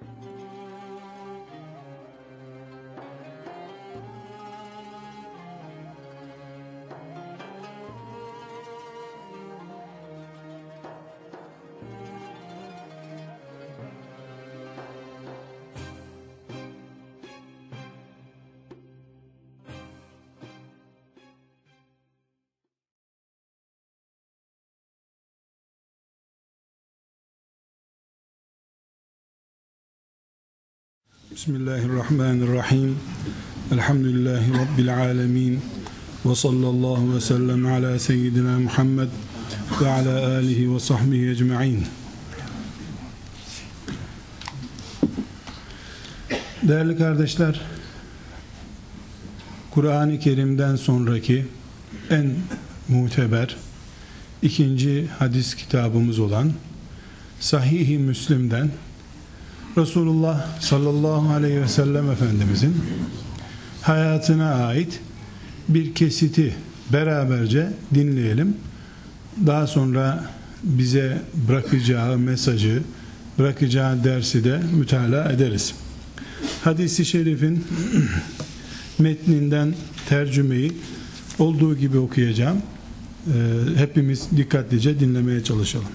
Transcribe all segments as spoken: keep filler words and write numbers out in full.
Bismillahirrahmanirrahim. Elhamdülillahi Rabbil alemin. Ve sallallahu ve sellem ala seyyidina Muhammed ve ala alihi ve sahbihi ecma'in. Değerli kardeşler, Kur'an-ı Kerim'den sonraki en muteber ikinci hadis kitabımız olan Sahih-i Müslim'den Resulullah sallallahu aleyhi ve sellem Efendimizin hayatına ait bir kesiti beraberce dinleyelim. Daha sonra bize bırakacağı mesajı, bırakacağı dersi de mütalaa ederiz. Hadis-i şerifin metninden tercümeyi olduğu gibi okuyacağım. Hepimiz dikkatlice dinlemeye çalışalım.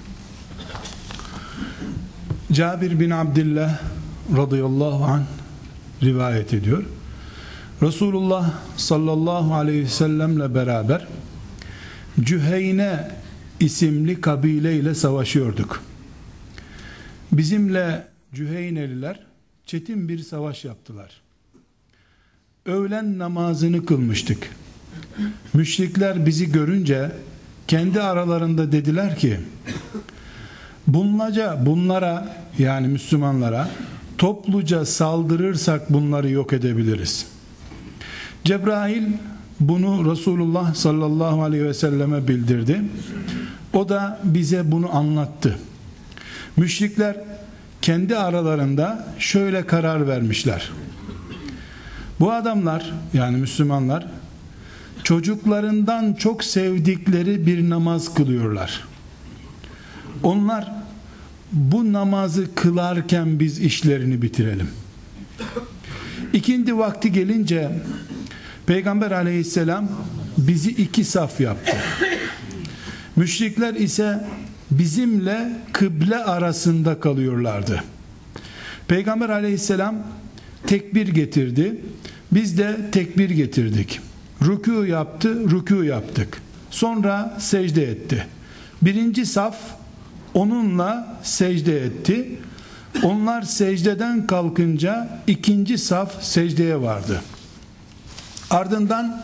Cabir bin Abdullah radıyallahu anh rivayet ediyor. Resulullah sallallahu aleyhi ve sellemle beraber Cüheyne isimli kabile ile savaşıyorduk. Bizimle Cüheyneliler çetin bir savaş yaptılar. Öğlen namazını kılmıştık. Müşrikler bizi görünce kendi aralarında dediler ki, bunlaca bunlara, yani Müslümanlara topluca saldırırsak bunları yok edebiliriz. Cebrail bunu Resulullah sallallahu aleyhi ve selleme bildirdi. O da bize bunu anlattı. Müşrikler kendi aralarında şöyle karar vermişler: bu adamlar, yani Müslümanlar, çocuklarından çok sevdikleri bir namaz kılıyorlar. Onlar bu namazı kılarken biz işlerini bitirelim. İkindi vakti gelince Peygamber aleyhisselam bizi iki saf yaptı. Müşrikler ise bizimle kıble arasında kalıyorlardı. Peygamber aleyhisselam tekbir getirdi. Biz de tekbir getirdik. Rükû yaptı, rükû yaptık. Sonra secde etti. Birinci saf onunla secde etti. Onlar secdeden kalkınca ikinci saf secdeye vardı. Ardından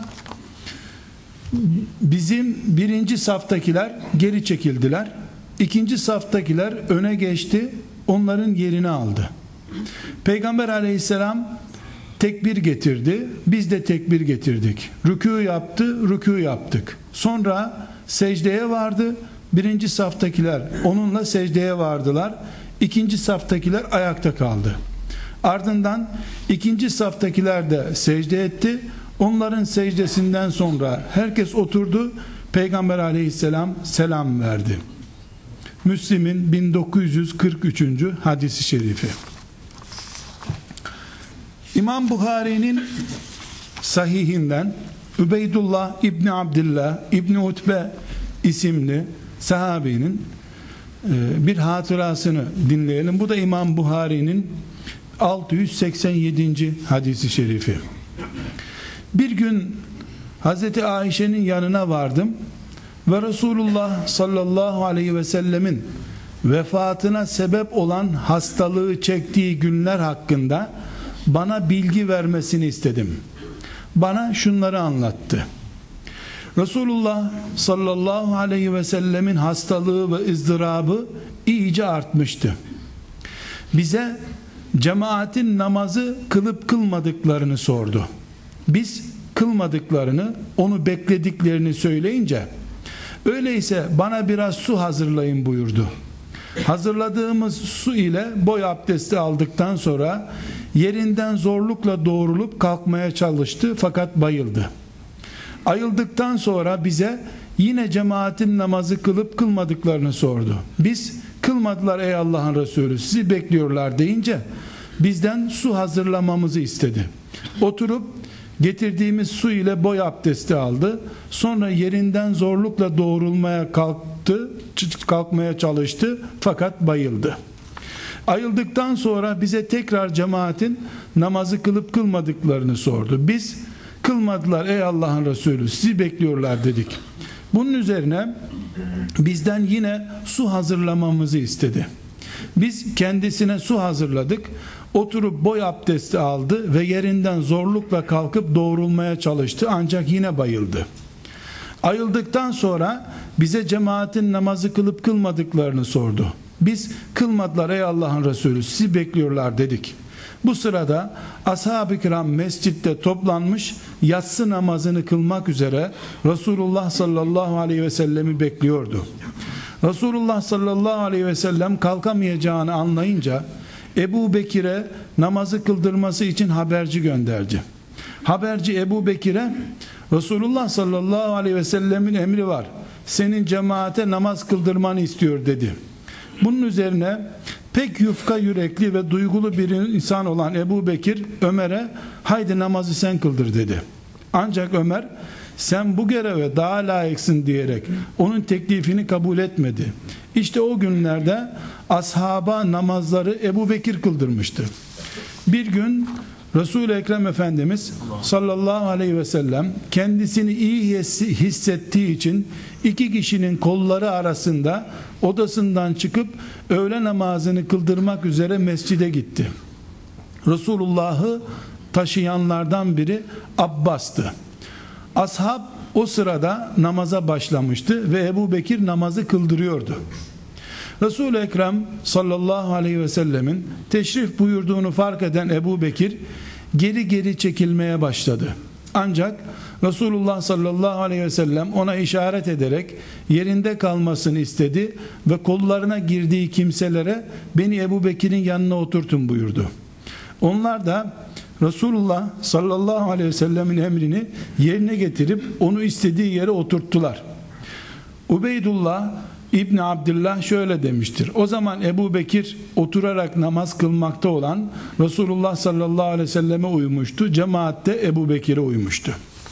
bizim birinci saftakiler geri çekildiler. İkinci saftakiler öne geçti. Onların yerini aldı. Peygamber aleyhisselam tekbir getirdi. Biz de tekbir getirdik. Rükû yaptı, rükû yaptık. Sonra secdeye vardı. Birinci saftakiler onunla secdeye vardılar. İkinci saftakiler ayakta kaldı. Ardından ikinci saftakiler de secde etti. Onların secdesinden sonra herkes oturdu. Peygamber aleyhisselam selam verdi. Müslim'in bin dokuz yüz kırk üçüncü hadisi şerifi. İmam Buhari'nin sahihinden Übeydullah İbni Abdillah İbni Utbe isimli sahabenin bir hatırasını dinleyelim. Bu da İmam Buhari'nin altı yüz seksen yedinci hadisi şerifi. Bir gün Hazreti Ayşe'nin yanına vardım ve Resulullah sallallahu aleyhi ve sellemin vefatına sebep olan hastalığı çektiği günler hakkında bana bilgi vermesini istedim. Bana şunları anlattı. Resulullah sallallahu aleyhi ve sellemin hastalığı ve ızdırabı iyice artmıştı. Bize cemaatin namazı kılıp kılmadıklarını sordu. Biz kılmadıklarını, onu beklediklerini söyleyince, öyleyse bana biraz su hazırlayın buyurdu. Hazırladığımız su ile boy abdesti aldıktan sonra yerinden zorlukla doğrulup kalkmaya çalıştı fakat bayıldı. Ayıldıktan sonra bize yine cemaatin namazı kılıp kılmadıklarını sordu. Biz kılmadılar ey Allah'ın Resulü, sizi bekliyorlar deyince bizden su hazırlamamızı istedi. Oturup getirdiğimiz su ile boy abdesti aldı. Sonra yerinden zorlukla doğrulmaya kalktı, kalkmaya çalıştı fakat bayıldı. Ayıldıktan sonra bize tekrar cemaatin namazı kılıp kılmadıklarını sordu. Biz kılmadılar ey Allah'ın Resulü, sizi bekliyorlar dedik. Bunun üzerine bizden yine su hazırlamamızı istedi. Biz kendisine su hazırladık. Oturup boy abdesti aldı ve yerinden zorlukla kalkıp doğrulmaya çalıştı ancak yine bayıldı. Ayıldıktan sonra bize cemaatin namazı kılıp kılmadıklarını sordu. Biz kılmadılar ey Allah'ın Resulü, sizi bekliyorlar dedik. Bu sırada ashab-ı kiram mescitte toplanmış, yatsı namazını kılmak üzere Resulullah sallallahu aleyhi ve sellemi bekliyordu. Resulullah sallallahu aleyhi ve sellem kalkamayacağını anlayınca Ebu Bekir'e namazı kıldırması için haberci gönderdi. Haberci Ebu Bekir'e Resulullah sallallahu aleyhi ve sellemin emri var, senin cemaate namaz kıldırmanı istiyor dedi. Bunun üzerine pek yufka yürekli ve duygulu bir insan olan Ebu Bekir Ömer'e haydi namazı sen kıldır dedi. Ancak Ömer sen bu göreve daha layıksın diyerek onun teklifini kabul etmedi. İşte o günlerde ashaba namazları Ebu Bekir kıldırmıştı. Bir gün Resul-i Ekrem Efendimiz sallallahu aleyhi ve sellem kendisini iyi hissettiği için iki kişinin kolları arasında odasından çıkıp öğle namazını kıldırmak üzere mescide gitti. Resulullah'ı taşıyanlardan biri Abbas'tı. Ashab o sırada namaza başlamıştı ve Ebu Bekir namazı kıldırıyordu. Resul-i Ekrem sallallahu aleyhi ve sellemin teşrif buyurduğunu fark eden Ebu Bekir geri geri çekilmeye başladı. Ancak Resulullah sallallahu aleyhi ve sellem ona işaret ederek yerinde kalmasını istedi ve kollarına girdiği kimselere beni Ebu Bekir'in yanına oturtun buyurdu. Onlar da Resulullah sallallahu aleyhi ve sellemin emrini yerine getirip onu istediği yere oturttular. Ubeydullah İbni Abdullah şöyle demiştir. O zaman Ebu Bekir oturarak namaz kılmakta olan Resulullah sallallahu aleyhi ve selleme uymuştu. Cemaat de Ebu Bekir'e uymuştu.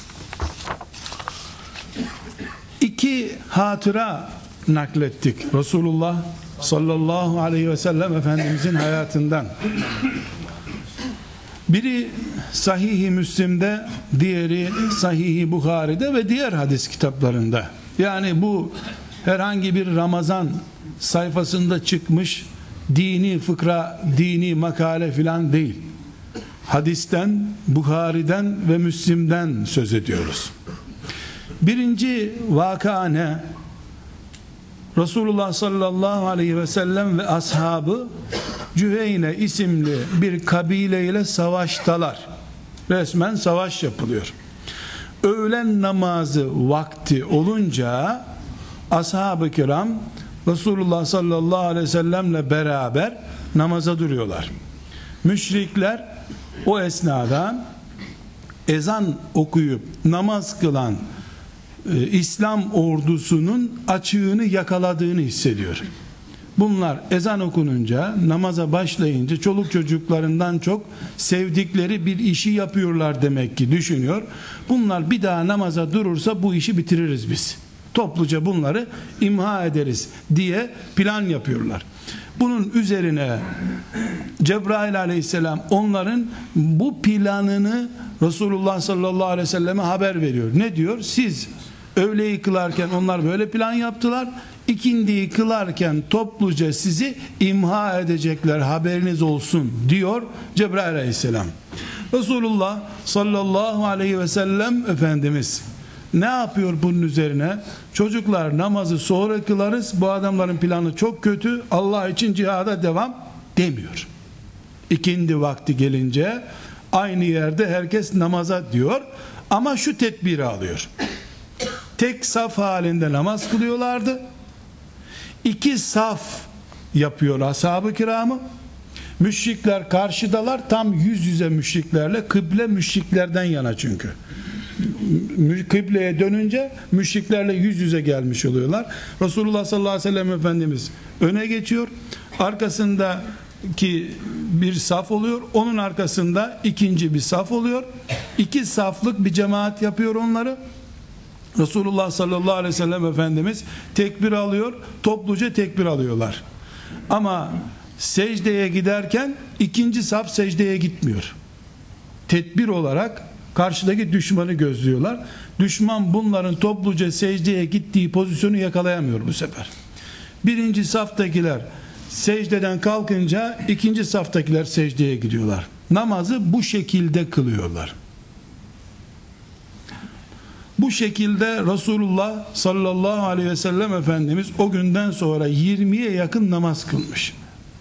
İki hatıra naklettik Resulullah sallallahu aleyhi ve sellem Efendimizin hayatından. Biri Sahih-i Müslim'de, diğeri Sahih-i Buhari'de ve diğer hadis kitaplarında. Yani bu herhangi bir Ramazan sayfasında çıkmış dini fıkra, dini makale filan değil. Hadisten, Buhari'den ve Müslim'den söz ediyoruz. Birinci vaka ne? Resulullah sallallahu aleyhi ve sellem ve ashabı Cüheyne isimli bir kabileyle savaştalar. Resmen savaş yapılıyor. Öğlen namazı vakti olunca ashab-ı kiram Resulullah sallallahu aleyhi ve sellemle beraber namaza duruyorlar. Müşrikler o esnada ezan okuyup namaz kılan e, İslam ordusunun açığını yakaladığını hissediyor. Bunlar ezan okununca, namaza başlayınca çoluk çocuklarından çok sevdikleri bir işi yapıyorlar demek ki düşünüyor. Bunlar bir daha namaza durursa bu işi bitiririz biz. Topluca bunları imha ederiz diye plan yapıyorlar. Bunun üzerine Cebrail aleyhisselam onların bu planını Resulullah sallallahu aleyhi ve selleme haber veriyor. Ne diyor? Siz öğleyi kılarken onlar böyle plan yaptılar. İkindiyi kılarken topluca sizi imha edecekler, haberiniz olsun diyor Cebrail aleyhisselam. Resulullah sallallahu aleyhi ve sellem Efendimiz ne yapıyor bunun üzerine? Çocuklar namazı sonra kılarız, bu adamların planı çok kötü, Allah için cihada devam demiyor. İkindi vakti gelince aynı yerde herkes namaza diyor ama şu tedbiri alıyor. Tek saf halinde namaz kılıyorlardı. İki saf yapıyor ashab-ı kiramı. Müşrikler karşıdalar, tam yüz yüze müşriklerle, kıble müşriklerden yana çünkü. Kıbleye dönünce müşriklerle yüz yüze gelmiş oluyorlar. Resulullah sallallahu aleyhi ve sellem Efendimiz öne geçiyor. Arkasındaki bir saf oluyor. Onun arkasında ikinci bir saf oluyor. İki saflık bir cemaat yapıyor onları. Resulullah sallallahu aleyhi ve sellem Efendimiz tekbir alıyor. Topluca tekbir alıyorlar. Ama secdeye giderken ikinci saf secdeye gitmiyor. Tedbir olarak karşıdaki düşmanı gözlüyorlar. Düşman bunların topluca secdeye gittiği pozisyonu yakalayamıyor bu sefer. Birinci saftakiler secdeden kalkınca ikinci saftakiler secdeye gidiyorlar. Namazı bu şekilde kılıyorlar. Bu şekilde Resulullah sallallahu aleyhi ve sellem Efendimiz o günden sonra yirmiye yakın namaz kılmış.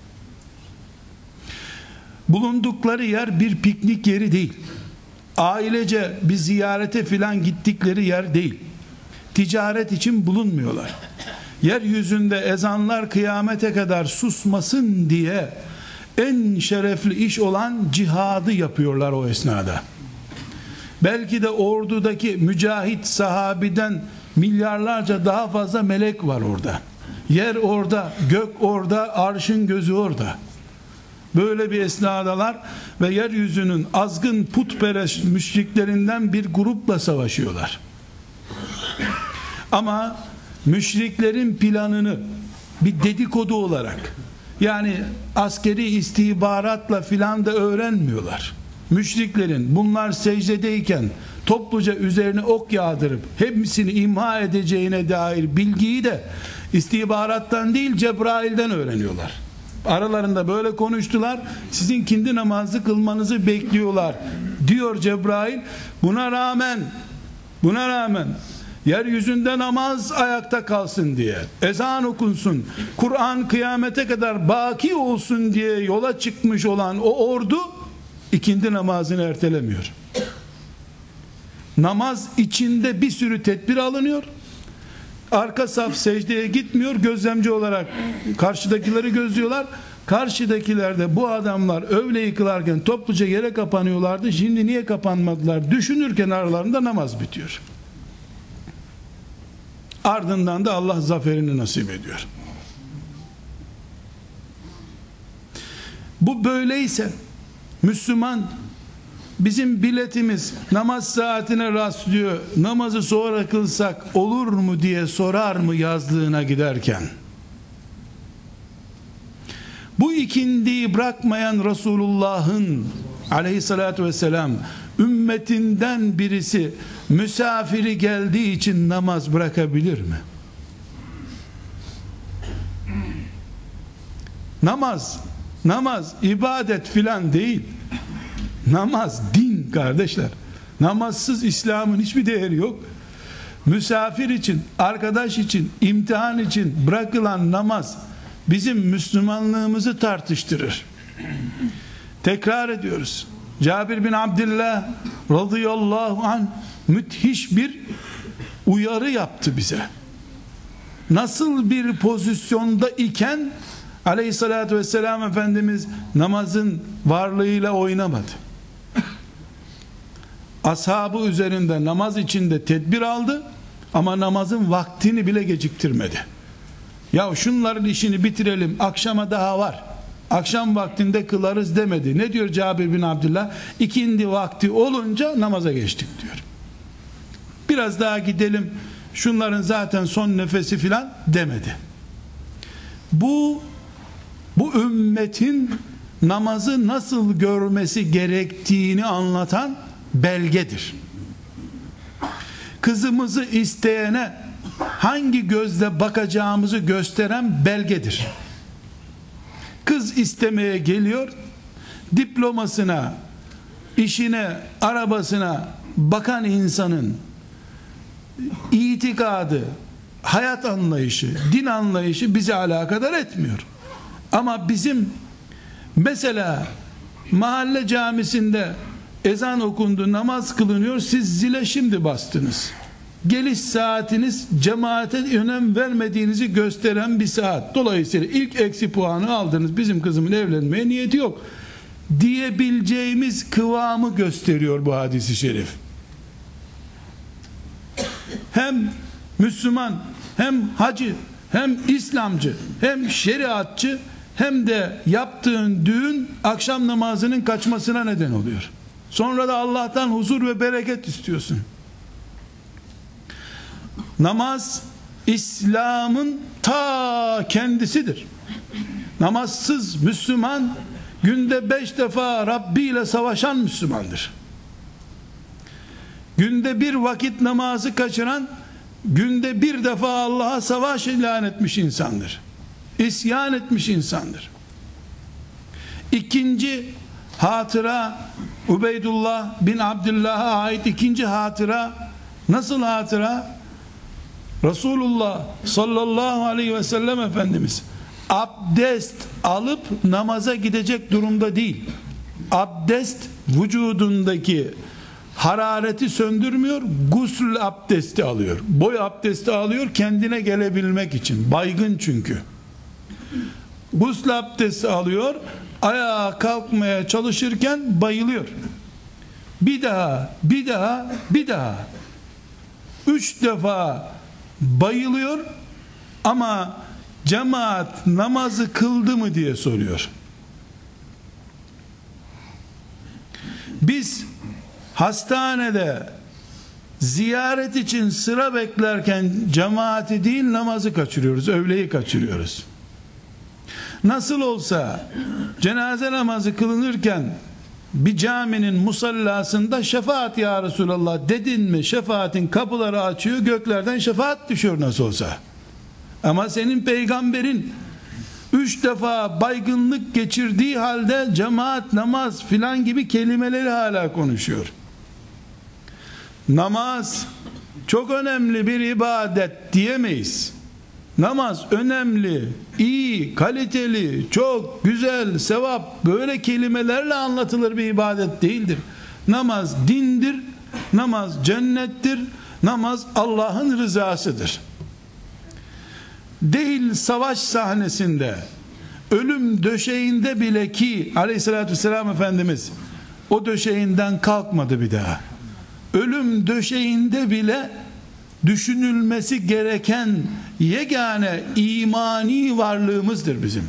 Bulundukları yer bir piknik yeri değil. Ailece bir ziyarete filan gittikleri yer değil. Ticaret için bulunmuyorlar. Yeryüzünde ezanlar kıyamete kadar susmasın diye en şerefli iş olan cihadı yapıyorlar o esnada. Belki de ordudaki mücahit sahabiden milyarlarca daha fazla melek var orada. Yer orada, gök orada, arşın gözü orada. Böyle bir esnadalar ve yeryüzünün azgın putperest müşriklerinden bir grupla savaşıyorlar. Ama müşriklerin planını bir dedikodu olarak, yani askeri istihbaratla filan da öğrenmiyorlar. Müşriklerin bunlar secdedeyken topluca üzerine ok yağdırıp hepsini imha edeceğine dair bilgiyi de istihbarattan değil Cebrail'den öğreniyorlar. Aralarında böyle konuştular. Sizin kindi namazı kılmanızı bekliyorlar diyor Cebrail. Buna rağmen buna rağmen yeryüzünde namaz ayakta kalsın diye, ezan okunsun, Kur'an kıyamete kadar baki olsun diye yola çıkmış olan o ordu ikindi namazını ertelemiyor. Namaz içinde bir sürü tedbir alınıyor. Arka saf secdeye gitmiyor. Gözlemci olarak karşıdakileri gözlüyorlar. Karşıdakiler de bu adamlar öğleyi kılarken topluca yere kapanıyorlardı. Şimdi niye kapanmadılar? Düşünürken aralarında namaz bitiyor. Ardından da Allah zaferini nasip ediyor. Bu böyleyse Müslüman, bizim biletimiz namaz saatine rastlıyor, namazı sonra kılsak olur mu diye sorar mı yazlığına giderken? Bu ikindiyi bırakmayan Resulullah'ın aleyhissalatü vesselam ümmetinden birisi misafiri geldiği için namaz bırakabilir mi? Namaz namaz ibadet filan değil. Namaz din kardeşler. Namazsız İslam'ın hiçbir değeri yok. Misafir için, arkadaş için, imtihan için bırakılan namaz bizim Müslümanlığımızı tartıştırır. Tekrar ediyoruz. Cabir bin Abdullah radıyallahu anh müthiş bir uyarı yaptı bize. Nasıl bir pozisyonda iken aleyhissalatü vesselam Efendimiz namazın varlığıyla oynamadı. Ashabı üzerinde namaz içinde tedbir aldı ama namazın vaktini bile geciktirmedi. Ya şunların işini bitirelim, akşama daha var, akşam vaktinde kılarız demedi. Ne diyor Cabir bin Abdullah? İkindi vakti olunca namaza geçtik diyor. Biraz daha gidelim, şunların zaten son nefesi filan demedi. Bu bu ümmetin namazı nasıl görmesi gerektiğini anlatan belgedir. Kızımızı isteyene hangi gözle bakacağımızı gösteren belgedir. Kız istemeye geliyor, diplomasına, işine, arabasına bakan insanın itikadı, hayat anlayışı, din anlayışı bizi alakadar etmiyor. Ama bizim mesela mahalle camisinde ezan okundu, namaz kılınıyor, siz zile şimdi bastınız. Geliş saatiniz cemaate önem vermediğinizi gösteren bir saat. Dolayısıyla ilk eksi puanı aldınız. Bizim kızımın evlenmeye niyeti yok diyebileceğimiz kıvamı gösteriyor bu hadis-i şerif. Hem Müslüman, hem hacı, hem İslamcı, hem şeriatçı hem de yaptığın düğün akşam namazının kaçmasına neden oluyor. Sonra da Allah'tan huzur ve bereket istiyorsun. Namaz İslam'ın ta kendisidir. Namazsız Müslüman günde beş defa Rabbi ile savaşan Müslümandır. Günde bir vakit namazı kaçıran günde bir defa Allah'a savaş ilan etmiş insandır. İsyan etmiş insandır. İkinci hatıra, Ubeydullah bin Abdullah'a ait ikinci hatıra. Nasıl hatıra? Resulullah sallallahu aleyhi ve sellem Efendimiz abdest alıp namaza gidecek durumda değil. Abdest vücudundaki harareti söndürmüyor, gusül abdesti alıyor. Boy abdesti alıyor kendine gelebilmek için. Baygın çünkü. Gusül abdesti alıyor, ayağa kalkmaya çalışırken bayılıyor. Bir daha, bir daha, bir daha. Üç defa bayılıyor ama cemaat namazı kıldı mı diye soruyor. Biz hastanede ziyaret için sıra beklerken cemaati değil namazı kaçırıyoruz, öğleyi kaçırıyoruz. Nasıl olsa cenaze namazı kılınırken bir caminin musallasında şefaat ya Resulallah dedin mi, şefaatin kapıları açıyor, göklerden şefaat düşüyor nasıl olsa. Ama senin peygamberin üç defa baygınlık geçirdiği halde cemaat, namaz filan gibi kelimeleri hala konuşuyor. Namaz çok önemli bir ibadet diyemeyiz. Namaz önemli, iyi, kaliteli, çok güzel, sevap böyle kelimelerle anlatılır bir ibadet değildir. Namaz dindir, namaz cennettir, namaz Allah'ın rızasıdır. Değil savaş sahnesinde, ölüm döşeğinde bile ki aleyhissalatü vesselam Efendimiz o döşeğinden kalkmadı bir daha. Ölüm döşeğinde bile düşünülmesi gereken yegane imani varlığımızdır bizim.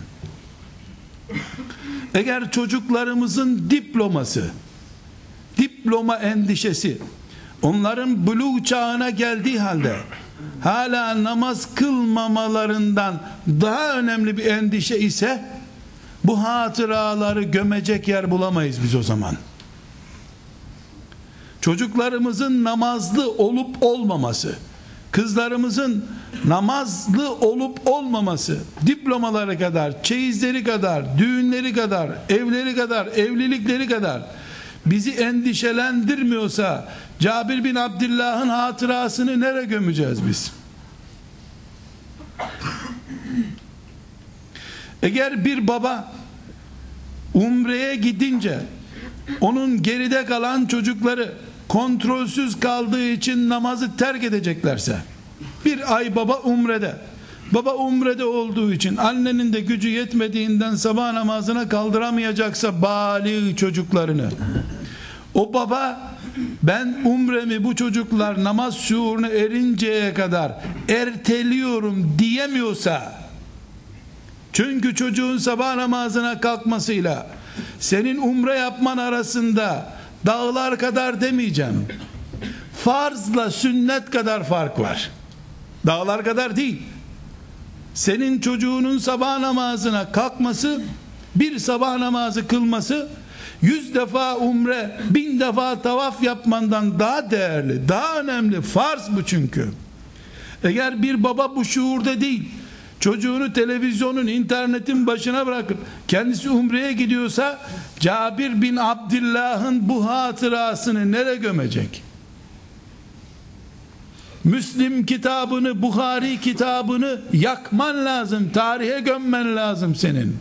Eğer çocuklarımızın diploması, diploma endişesi, onların buluğ çağına geldiği halde hala namaz kılmamalarından daha önemli bir endişe ise bu hatıraları gömecek yer bulamayız biz o zaman. Çocuklarımızın namazlı olup olmaması, kızlarımızın namazlı olup olmaması, diplomaları kadar, çeyizleri kadar, düğünleri kadar, evleri kadar, evlilikleri kadar bizi endişelendirmiyorsa Cabir bin Abdullah'ın hatırasını nereye gömeceğiz biz? Eğer bir baba umreye gidince onun geride kalan çocukları kontrolsüz kaldığı için namazı terk edeceklerse, bir ay baba umrede, baba umrede olduğu için annenin de gücü yetmediğinden sabah namazına kaldıramayacaksa bâli çocuklarını, o baba ben umremi bu çocuklar namaz şuuruna erinceye kadar erteliyorum diyemiyorsa, çünkü çocuğun sabah namazına kalkmasıyla senin umre yapman arasında dağlar kadar demeyeceğim, farzla sünnet kadar fark var. Dağlar kadar değil. Senin çocuğunun sabah namazına kalkması, bir sabah namazı kılması, yüz defa umre, bin defa tavaf yapmandan daha değerli, daha önemli. Farz bu çünkü. Eğer bir baba bu şuurda değil, çocuğunu televizyonun, internetin başına bırakıp kendisi umreye gidiyorsa, Cabir bin Abdullah'ın bu hatırasını nereye gömecek? Müslim kitabını, Buhari kitabını yakman lazım, tarihe gömmen lazım senin.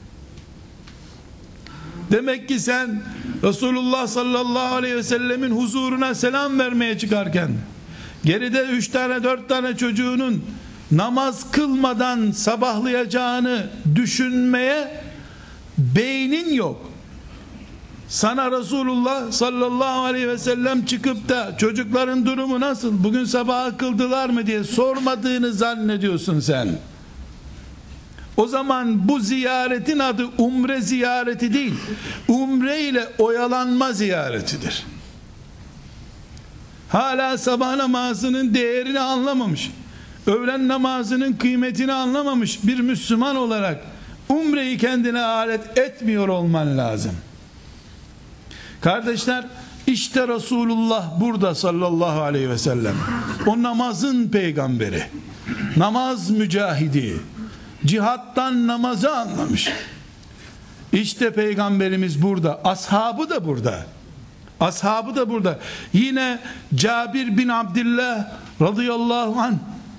Demek ki sen Resulullah sallallahu aleyhi ve sellemin huzuruna selam vermeye çıkarken geride üç tane dört tane çocuğunun namaz kılmadan sabahlayacağını düşünmeye beynin yok. Sana Resulullah sallallahu aleyhi ve sellem çıkıp da çocukların durumu nasıl, bugün sabah kıldılar mı diye sormadığını zannediyorsun sen. O zaman bu ziyaretin adı umre ziyareti değil, umre ile oyalanma ziyaretidir. Hala sabah namazının değerini anlamamış, öğlen namazının kıymetini anlamamış bir Müslüman olarak umreyi kendine alet etmiyor olman lazım. Kardeşler, işte Resulullah burada sallallahu aleyhi ve sellem. O namazın peygamberi, namaz mücahidi, cihattan namazı anlamış. İşte peygamberimiz burada, ashabı da burada. Ashabı da burada. Yine Cabir bin Abdullah radıyallahu anh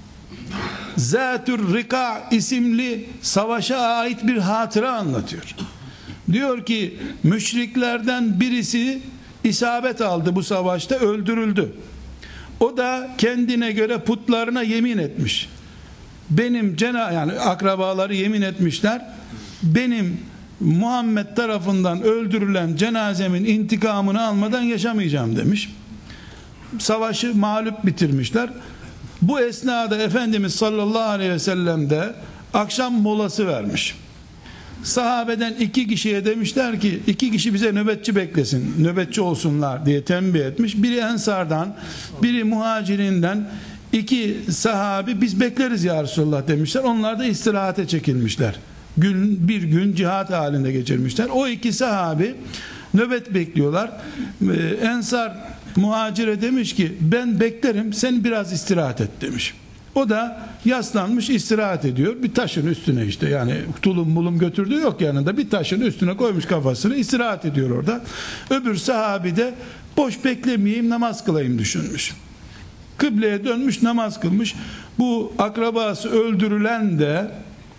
Zatür Rika isimli savaşa ait bir hatıra anlatıyor. Diyor ki müşriklerden birisi isabet aldı bu savaşta, öldürüldü. O da kendine göre putlarına yemin etmiş. Benim cena yani akrabaları yemin etmişler. Benim Muhammed tarafından öldürülen cenazemin intikamını almadan yaşamayacağım demiş. Savaşı mağlup bitirmişler. Bu esnada Efendimiz sallallahu aleyhi ve sellem de akşam molası vermiş. Sahabeden iki kişiye demişler ki iki kişi bize nöbetçi beklesin, nöbetçi olsunlar diye tembih etmiş. Biri Ensardan, biri Muhacirinden, iki sahabi biz bekleriz ya Resulullah demişler. Onlar da istirahate çekilmişler. Gün, bir gün cihat halinde geçirmişler. O iki sahabi nöbet bekliyorlar. Ee, Ensar muhacire demiş ki ben beklerim, sen biraz istirahat et demiş. O da yaslanmış istirahat ediyor. Bir taşın üstüne işte, yani tulum mulum götürdüğü yok yanında, bir taşın üstüne koymuş kafasını, istirahat ediyor orada. Öbür sahabi de boş beklemeyeyim, namaz kılayım düşünmüş. Kıbleye dönmüş, namaz kılmış. Bu akrabası öldürülen de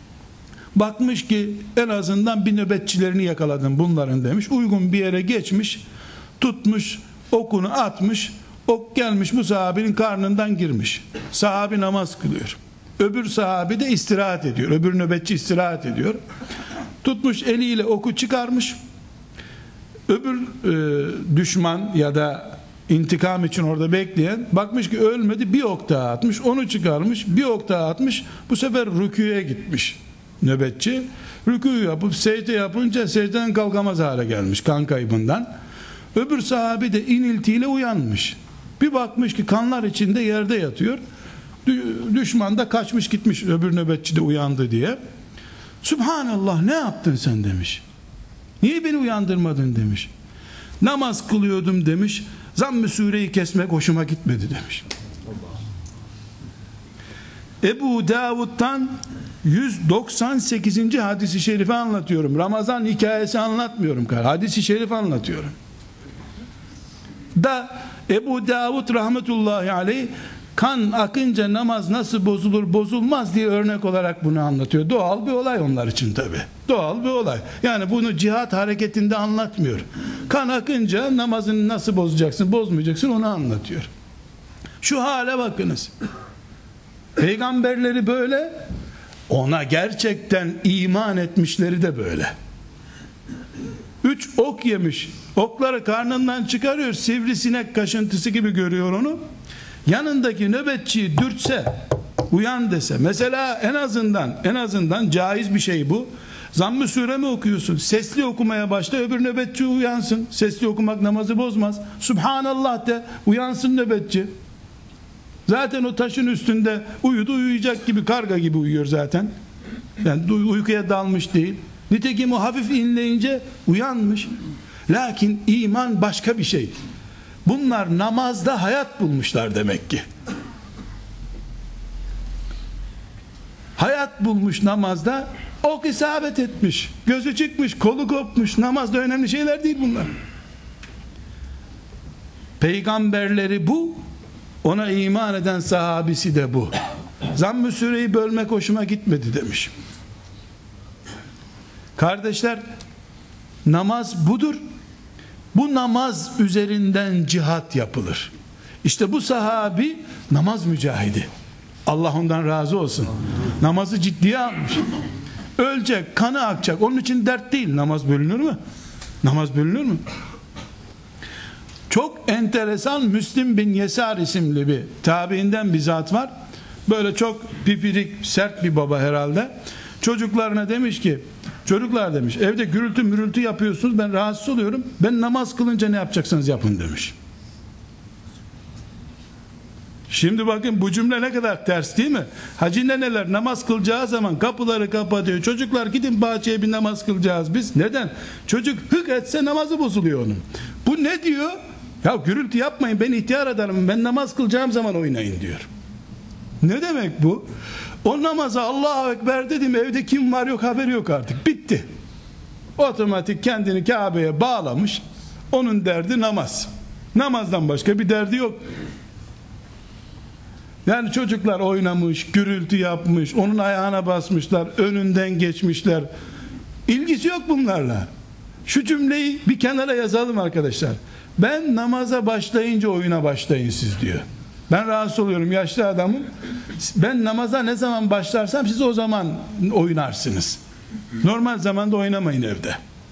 bakmış ki en azından bir nöbetçilerini yakaladım bunların demiş. Uygun bir yere geçmiş, tutmuş, okunu atmış, ok gelmiş bu sahabinin karnından girmiş. Sahabi namaz kılıyor. Öbür sahabi de istirahat ediyor. Öbür nöbetçi istirahat ediyor. Tutmuş eliyle oku çıkarmış. Öbür e, düşman ya da intikam için orada bekleyen bakmış ki ölmedi, bir ok daha atmış, onu çıkarmış, bir ok daha atmış. Bu sefer rükûye gitmiş nöbetçi. Rükû yapıp secde yapınca secdeden kalkamaz hale gelmiş kan kaybından. Öbür sahabi de iniltiyle uyanmış. Bir bakmış ki kanlar içinde yerde yatıyor. Düşman da kaçmış gitmiş, öbür nöbetçi de uyandı diye. Subhanallah, ne yaptın sen demiş. Niye beni uyandırmadın demiş. Namaz kılıyordum demiş. Zamm-ı sureyi kesmek hoşuma gitmedi demiş. Ebu Davud'dan yüz doksan sekizinci hadisi şerifi anlatıyorum. Ramazan hikayesi anlatmıyorum. Hadisi şerif anlatıyorum. Da Ebu Davud rahmetullahi aleyh kan akınca namaz nasıl bozulur bozulmaz diye örnek olarak bunu anlatıyor. Doğal bir olay onlar için tabi. Doğal bir olay. Yani bunu cihat hareketinde anlatmıyor. Kan akınca namazını nasıl bozacaksın bozmayacaksın onu anlatıyor. Şu hale bakınız. Peygamberleri böyle, ona gerçekten iman etmişleri de böyle. Üç ok yemiş, okları karnından çıkarıyor, sivrisinek kaşıntısı gibi görüyor onu. Yanındaki nöbetçiyi dürtse, uyan dese, mesela en azından en azından caiz bir şey bu. Zamm-ı sure mi okuyorsun? Sesli okumaya başla, öbür nöbetçi uyansın. Sesli okumak namazı bozmaz. Subhanallah de, uyansın nöbetçi. Zaten o taşın üstünde uyudu, uyuyacak gibi, karga gibi uyuyor zaten. Yani uykuya dalmış değil. Nitekim o hafif inleyince uyanmış. Lakin iman başka bir şey. Bunlar namazda hayat bulmuşlar demek ki. Hayat bulmuş namazda, ok isabet etmiş, gözü çıkmış, kolu kopmuş. Namazda önemli şeyler değil bunlar. Peygamberleri bu, ona iman eden sahabisi de bu. Zamm-ı süreyi bölmek hoşuma gitmedi demiş. Kardeşler, namaz budur. Bu namaz üzerinden cihat yapılır. İşte bu sahabi namaz mücahidi. Allah ondan razı olsun. Namazı ciddiye almış. Ölecek, kanı akacak. Onun için dert değil. Namaz bölünür mü? Namaz bölünür mü? Çok enteresan, Müslim bin Yesar isimli bir tabiinden bir zat var. Böyle çok pipirik, sert bir baba herhalde. Çocuklarına demiş ki, çocuklar demiş, evde gürültü mürültü yapıyorsunuz, ben rahatsız oluyorum, ben namaz kılınca ne yapacaksanız yapın demiş. Şimdi bakın bu cümle ne kadar ters değil mi? Hacı neneler namaz kılacağı zaman kapıları kapatıyor. Çocuklar gidin bahçeye bir namaz kılacağız biz. Neden? Çocuk hık etse namazı bozuluyor onun. Bu ne diyor? Ya gürültü yapmayın, ben ihtiyar adamım, ben namaz kılacağım zaman oynayın diyor. Ne demek bu? O namaza Allahu Ekber dedim, evde kim var yok haberi yok artık. Bitti. Otomatik kendini Kabe'ye bağlamış. Onun derdi namaz. Namazdan başka bir derdi yok. Yani çocuklar oynamış, gürültü yapmış, onun ayağına basmışlar, önünden geçmişler. İlgisi yok bunlarla. Şu cümleyi bir kenara yazalım arkadaşlar. Ben namaza başlayınca oyuna başlayın siz diyor. Ben rahatsız oluyorum, yaşlı adamım. Ben namaza ne zaman başlarsam siz o zaman oynarsınız. Normal zamanda oynamayın evde.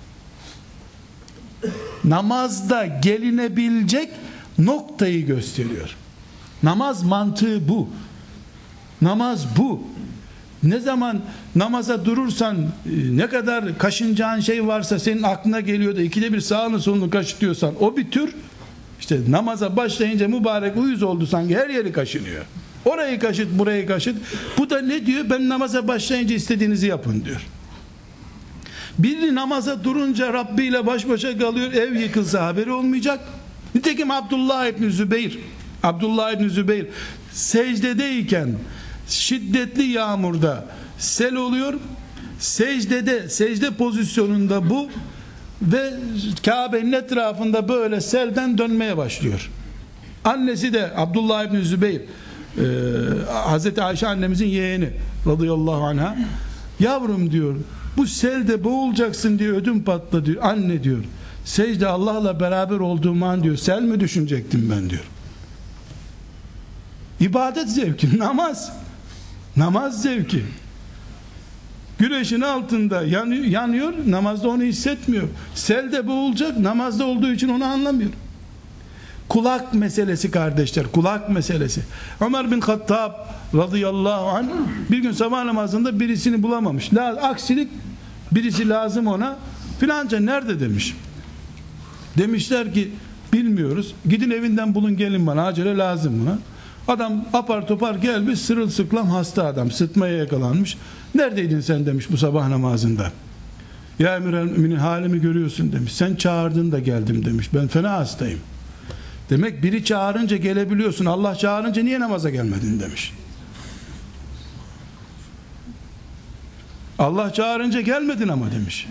Namazda gelinebilecek noktayı gösteriyor. Namaz mantığı bu. Namaz bu. Ne zaman namaza durursan, ne kadar kaşınacağın şey varsa senin aklına geliyor da ikide bir sağını solunu kaşıtıyorsan, o bir tür. İşte namaza başlayınca mübarek uyuz oldu sanki, her yeri kaşınıyor. Orayı kaşıt, burayı kaşıt. Bu da ne diyor? Ben namaza başlayınca istediğinizi yapın diyor. Biri namaza durunca Rabbi ile baş başa kalıyor, ev yıkılsa haberi olmayacak. Nitekim Abdullah İbni Zübeyir Abdullah İbni Zübeyir secdedeyken şiddetli yağmurda sel oluyor. Secdede, secde pozisyonunda bu ve Kabe'nin etrafında böyle selden dönmeye başlıyor. Annesi de Abdullah İbni Zübeyir, e, Hazreti Ayşe annemizin yeğeni radıyallahu anha, yavrum diyor, bu selde boğulacaksın diye ödüm patladı diyor. Anne diyor, secde Allah'la beraber olduğum an diyor, sel mi düşünecektim ben diyor. İbadet zevki, namaz. Namaz zevki. Güneşin altında yanıyor, yanıyor, namazda onu hissetmiyor. Selde boğulacak, namazda olduğu için onu anlamıyor. Kulak meselesi kardeşler, kulak meselesi. Ömer bin Hattab radıyallahu anh bir gün sabah namazında birisini bulamamış. Aksilik, birisi lazım ona. Filanca nerede demiş. Demişler ki bilmiyoruz. Gidin evinden bulun gelin bana, acele lazım buna. Adam apar topar gelmiş, sırılsıklam hasta adam, sıtmaya yakalanmış. Neredeydin sen demiş bu sabah namazında. Ya emir el müminin halimi görüyorsun demiş. Sen çağırdın da geldim demiş. Ben fena hastayım. Demek biri çağırınca gelebiliyorsun. Allah çağırınca niye namaza gelmedin demiş. Allah çağırınca gelmedin ama demiş.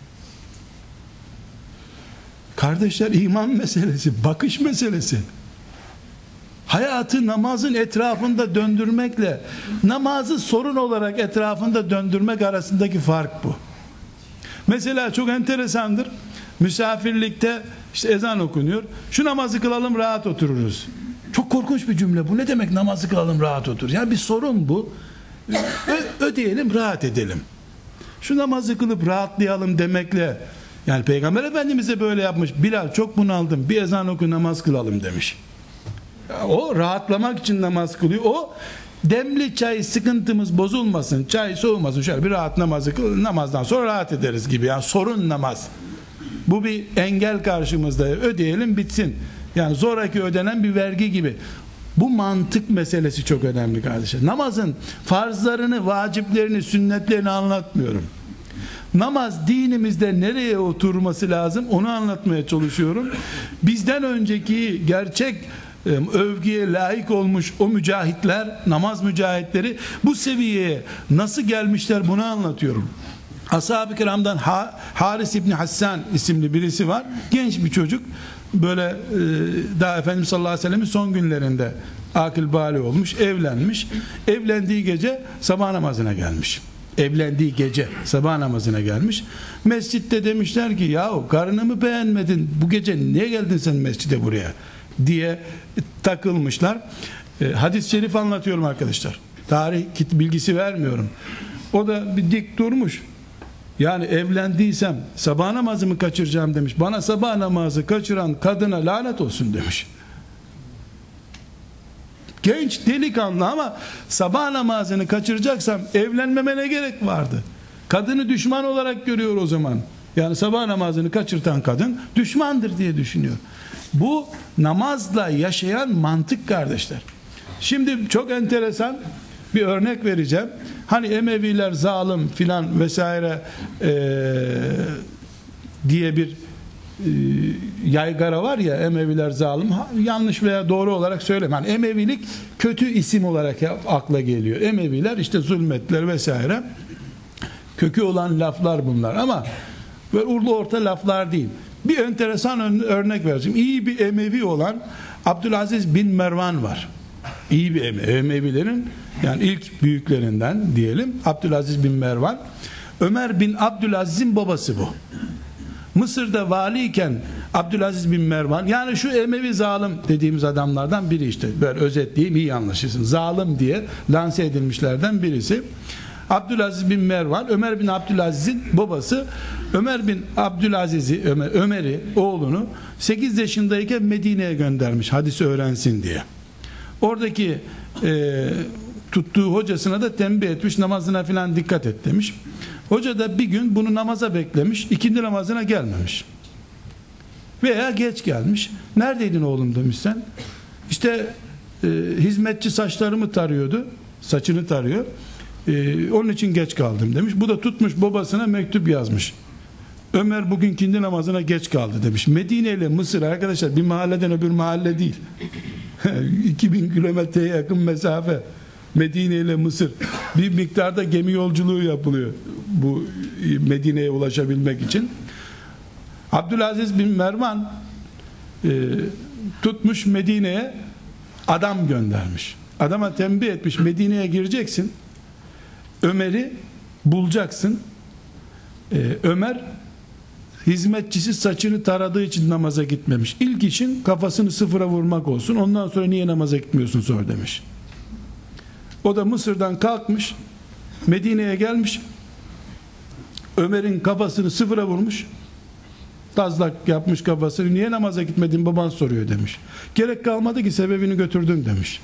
Kardeşler, iman meselesi, bakış meselesi. Hayatı namazın etrafında döndürmekle namazı sorun olarak etrafında döndürmek arasındaki fark bu. Mesela çok enteresandır. Misafirlikte işte ezan okunuyor. Şu namazı kılalım rahat otururuz. Çok korkunç bir cümle bu. Ne demek namazı kılalım rahat otur? Yani bir sorun bu. Ö- ödeyelim rahat edelim. Şu namazı kılıp rahatlayalım demekle, yani Peygamber Efendimiz de böyle yapmış. Bilal çok bunaldım, bir ezan oku namaz kılalım demiş. O rahatlamak için namaz kılıyor. O demli çay, sıkıntımız bozulmasın, çay soğumasın, şöyle bir rahat namazı kıl, namazdan sonra rahat ederiz gibi. Yani sorun namaz. Bu bir engel karşımızda, ödeyelim bitsin. Yani zoraki ödenen bir vergi gibi. Bu mantık meselesi çok önemli kardeşler. Namazın farzlarını, vaciplerini, sünnetlerini anlatmıyorum. Namaz dinimizde nereye oturması lazım onu anlatmaya çalışıyorum. Bizden önceki gerçek övgüye layık olmuş o mücahitler, namaz mücahitleri bu seviyeye nasıl gelmişler bunu anlatıyorum. Ashab-ı kiramdan Haris İbni Hassan isimli birisi var. Genç bir çocuk. Böyle daha Efendimiz sallallahu aleyhi ve sellem'in son günlerinde akıl bali olmuş, evlenmiş. Evlendiği gece sabah namazına gelmiş. Evlendiği gece sabah namazına gelmiş. Mescitte demişler ki yahu karını mı beğenmedin? Bu gece niye geldin sen mescide buraya? Diye takılmışlar. E, hadis-i şerif anlatıyorum arkadaşlar. Tarih bilgisi vermiyorum. O da bir dik durmuş. Yani evlendiysem sabah namazımı kaçıracağım demiş. Bana sabah namazı kaçıran kadına lanet olsun demiş. genç delikanlı ama sabah namazını kaçıracaksam evlenmeme ne gerek vardı? Kadını düşman olarak görüyor o zaman. Yani sabah namazını kaçırtan kadın düşmandır diye düşünüyor. Bu namazla yaşayan mantık kardeşler. Şimdi çok enteresan bir örnek vereceğim. Hani Emeviler zalim filan vesaire ee, diye bir e, yaygara var ya, Emeviler zalim, yanlış veya doğru olarak söyleyeyim. Yani Emevilik kötü isim olarak akla geliyor. Emeviler işte zulmettiler vesaire. Kökü olan laflar bunlar ama böyle urlu orta laflar değil. Bir enteresan örnek vereceğim. İyi bir Emevi olan Abdülaziz bin Mervan var. İyi bir Emevi. Emevilerin yani ilk büyüklerinden diyelim Abdülaziz bin Mervan. Ömer bin Abdülaziz'in babası bu. Mısır'da valiyken Abdülaziz bin Mervan, yani şu Emevi zalim dediğimiz adamlardan biri işte. Böyle özetleyeyim iyi anlaşılsın. Zalim diye lanse edilmişlerden birisi. Abdülaziz bin Mervan, Ömer bin Abdülaziz'in babası. Ömer bin Abdülaziz'i, Ömer, Ömer'i, oğlunu sekiz yaşındayken Medine'ye göndermiş hadisi öğrensin diye. Oradaki e, tuttuğu hocasına da tembih etmiş, namazına filan dikkat et demiş. Hoca da bir gün bunu namaza beklemiş, ikindi namazına gelmemiş. Veya geç gelmiş. Neredeydin oğlum demiş sen. İşte e, hizmetçi saçlarımı tarıyordu, saçını tarıyor. Ee, onun için geç kaldım demiş. Bu da tutmuş babasına mektup yazmış. Ömer bugün kindi namazına geç kaldı demiş. Medine ile Mısır arkadaşlar bir mahalleden öbür mahalle değil. iki bin kilometreye yakın mesafe. Medine ile Mısır. Bir miktarda gemi yolculuğu yapılıyor bu Medine'ye ulaşabilmek için. Abdülaziz bin Mervan e, tutmuş Medine'ye adam göndermiş. Adama tembih etmiş, Medine'ye gireceksin, Ömer'i bulacaksın. Ee, Ömer hizmetçisi saçını taradığı için namaza gitmemiş. İlk işin kafasını sıfıra vurmak olsun. Ondan sonra niye namaza gitmiyorsun sor demiş. O da Mısır'dan kalkmış, Medine'ye gelmiş. Ömer'in kafasını sıfıra vurmuş. Tazlak yapmış kafasını. Niye namaza gitmedin baban soruyor demiş. Gerek kalmadı ki sebebini götürdüm demiş.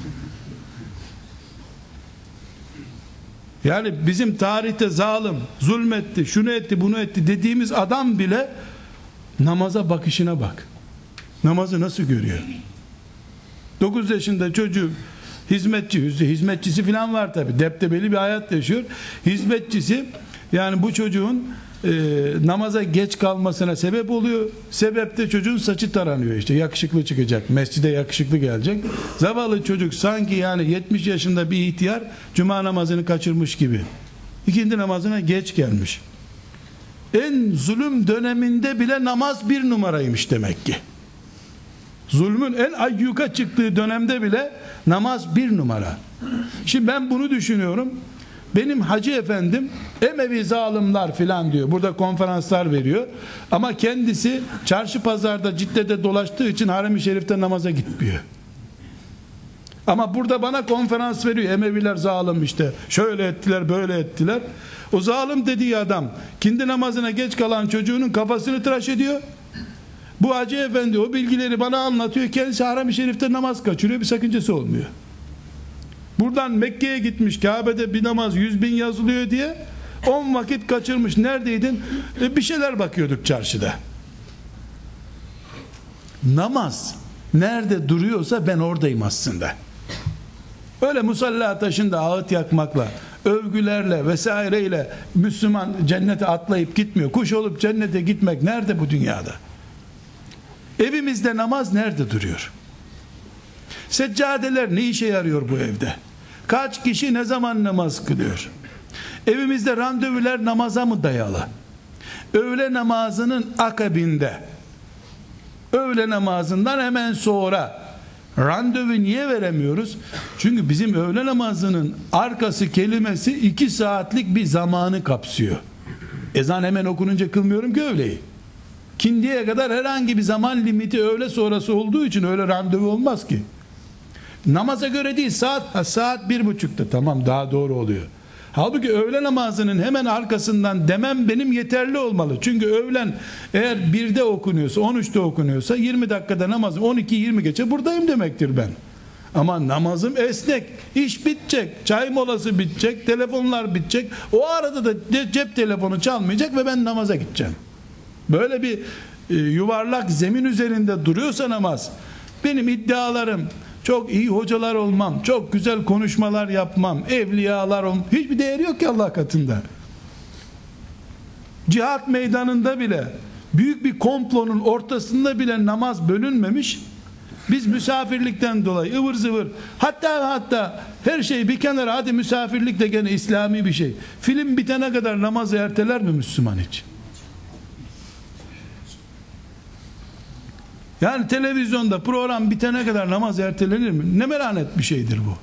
Yani bizim tarihte zalim, zulmetti, şunu etti, bunu etti dediğimiz adam bile namaza bakışına bak. Namazı nasıl görüyor? dokuz yaşında çocuğu hizmetçi, hizmetçisi falan var tabi. Deptebeli bir hayat yaşıyor. Hizmetçisi yani bu çocuğun e, namaza geç kalmasına sebep oluyor. Sebep de çocuğun saçı taranıyor işte. Yakışıklı çıkacak. Mescide yakışıklı gelecek. Zavallı çocuk sanki yani yetmiş yaşında bir ihtiyar cuma namazını kaçırmış gibi. İkindi namazına geç gelmiş. En zulüm döneminde bile namaz bir numaraymış demek ki. Zulmün en ayyuka çıktığı dönemde bile namaz bir numara. Şimdi ben bunu düşünüyorum. Benim hacı efendim Emevi zalimler filan diyor. Burada konferanslar veriyor. Ama kendisi çarşı pazarda Cidde'de dolaştığı için Harem-i Şerif'te namaza gitmiyor. Ama burada bana konferans veriyor. Emeviler zalim işte. Şöyle ettiler, böyle ettiler. O zalim dediği adam kindi namazına geç kalan çocuğunun kafasını tıraş ediyor. Bu hacı efendi o bilgileri bana anlatıyor. Kendisi Harem-i Şerif'te namaz kaçırıyor. Bir sakıncası olmuyor. Buradan Mekke'ye gitmiş, Kabe'de bir namaz yüz bin yazılıyor diye on vakit kaçırmış. Neredeydin? E bir şeyler bakıyorduk çarşıda. Namaz nerede duruyorsa ben oradayım aslında. Öyle musalla taşında ağıt yakmakla, övgülerle vesaireyle Müslüman cennete atlayıp gitmiyor. Kuş olup cennete gitmek nerede bu dünyada? Evimizde namaz nerede duruyor? Seccadeler ne işe yarıyor bu evde? Kaç kişi ne zaman namaz kılıyor? Evimizde randevular namaza mı dayalı? Öğle namazının akabinde, öğle namazından hemen sonra randevu niye veremiyoruz? Çünkü bizim öğle namazının arkası kelimesi iki saatlik bir zamanı kapsıyor. Ezan hemen okununca kılmıyorum ki öğleyi. Kindiye kadar herhangi bir zaman limiti öğle sonrası olduğu için öyle randevu olmaz ki. Namaza göre değil, saat ha, saat bir buçukta, tamam, daha doğru oluyor. Halbuki öğle namazının hemen arkasından demem benim yeterli olmalı. Çünkü öğlen eğer birde okunuyorsa, on üçte okunuyorsa yirmi dakikada namazı on iki yirmi geçe buradayım demektir ben. Ama namazım esnek. İş bitecek, çay molası bitecek, telefonlar bitecek. O arada da cep telefonu çalmayacak ve ben namaza gideceğim. Böyle bir e, yuvarlak zemin üzerinde duruyorsa namaz, benim iddialarım, çok iyi hocalar olmam, çok güzel konuşmalar yapmam, evliyalar olmam, hiçbir değeri yok ki Allah katında. Cihat meydanında bile, büyük bir komplonun ortasında bile namaz bölünmemiş. Biz misafirlikten dolayı ıvır zıvır, hatta hatta her şey bir kenara, hadi misafirlik de gene İslami bir şey. Film bitene kadar namazı erteler mi Müslüman hiç? Yani televizyonda program bitene kadar namaz ertelenir mi? Ne melanet bir şeydir bu.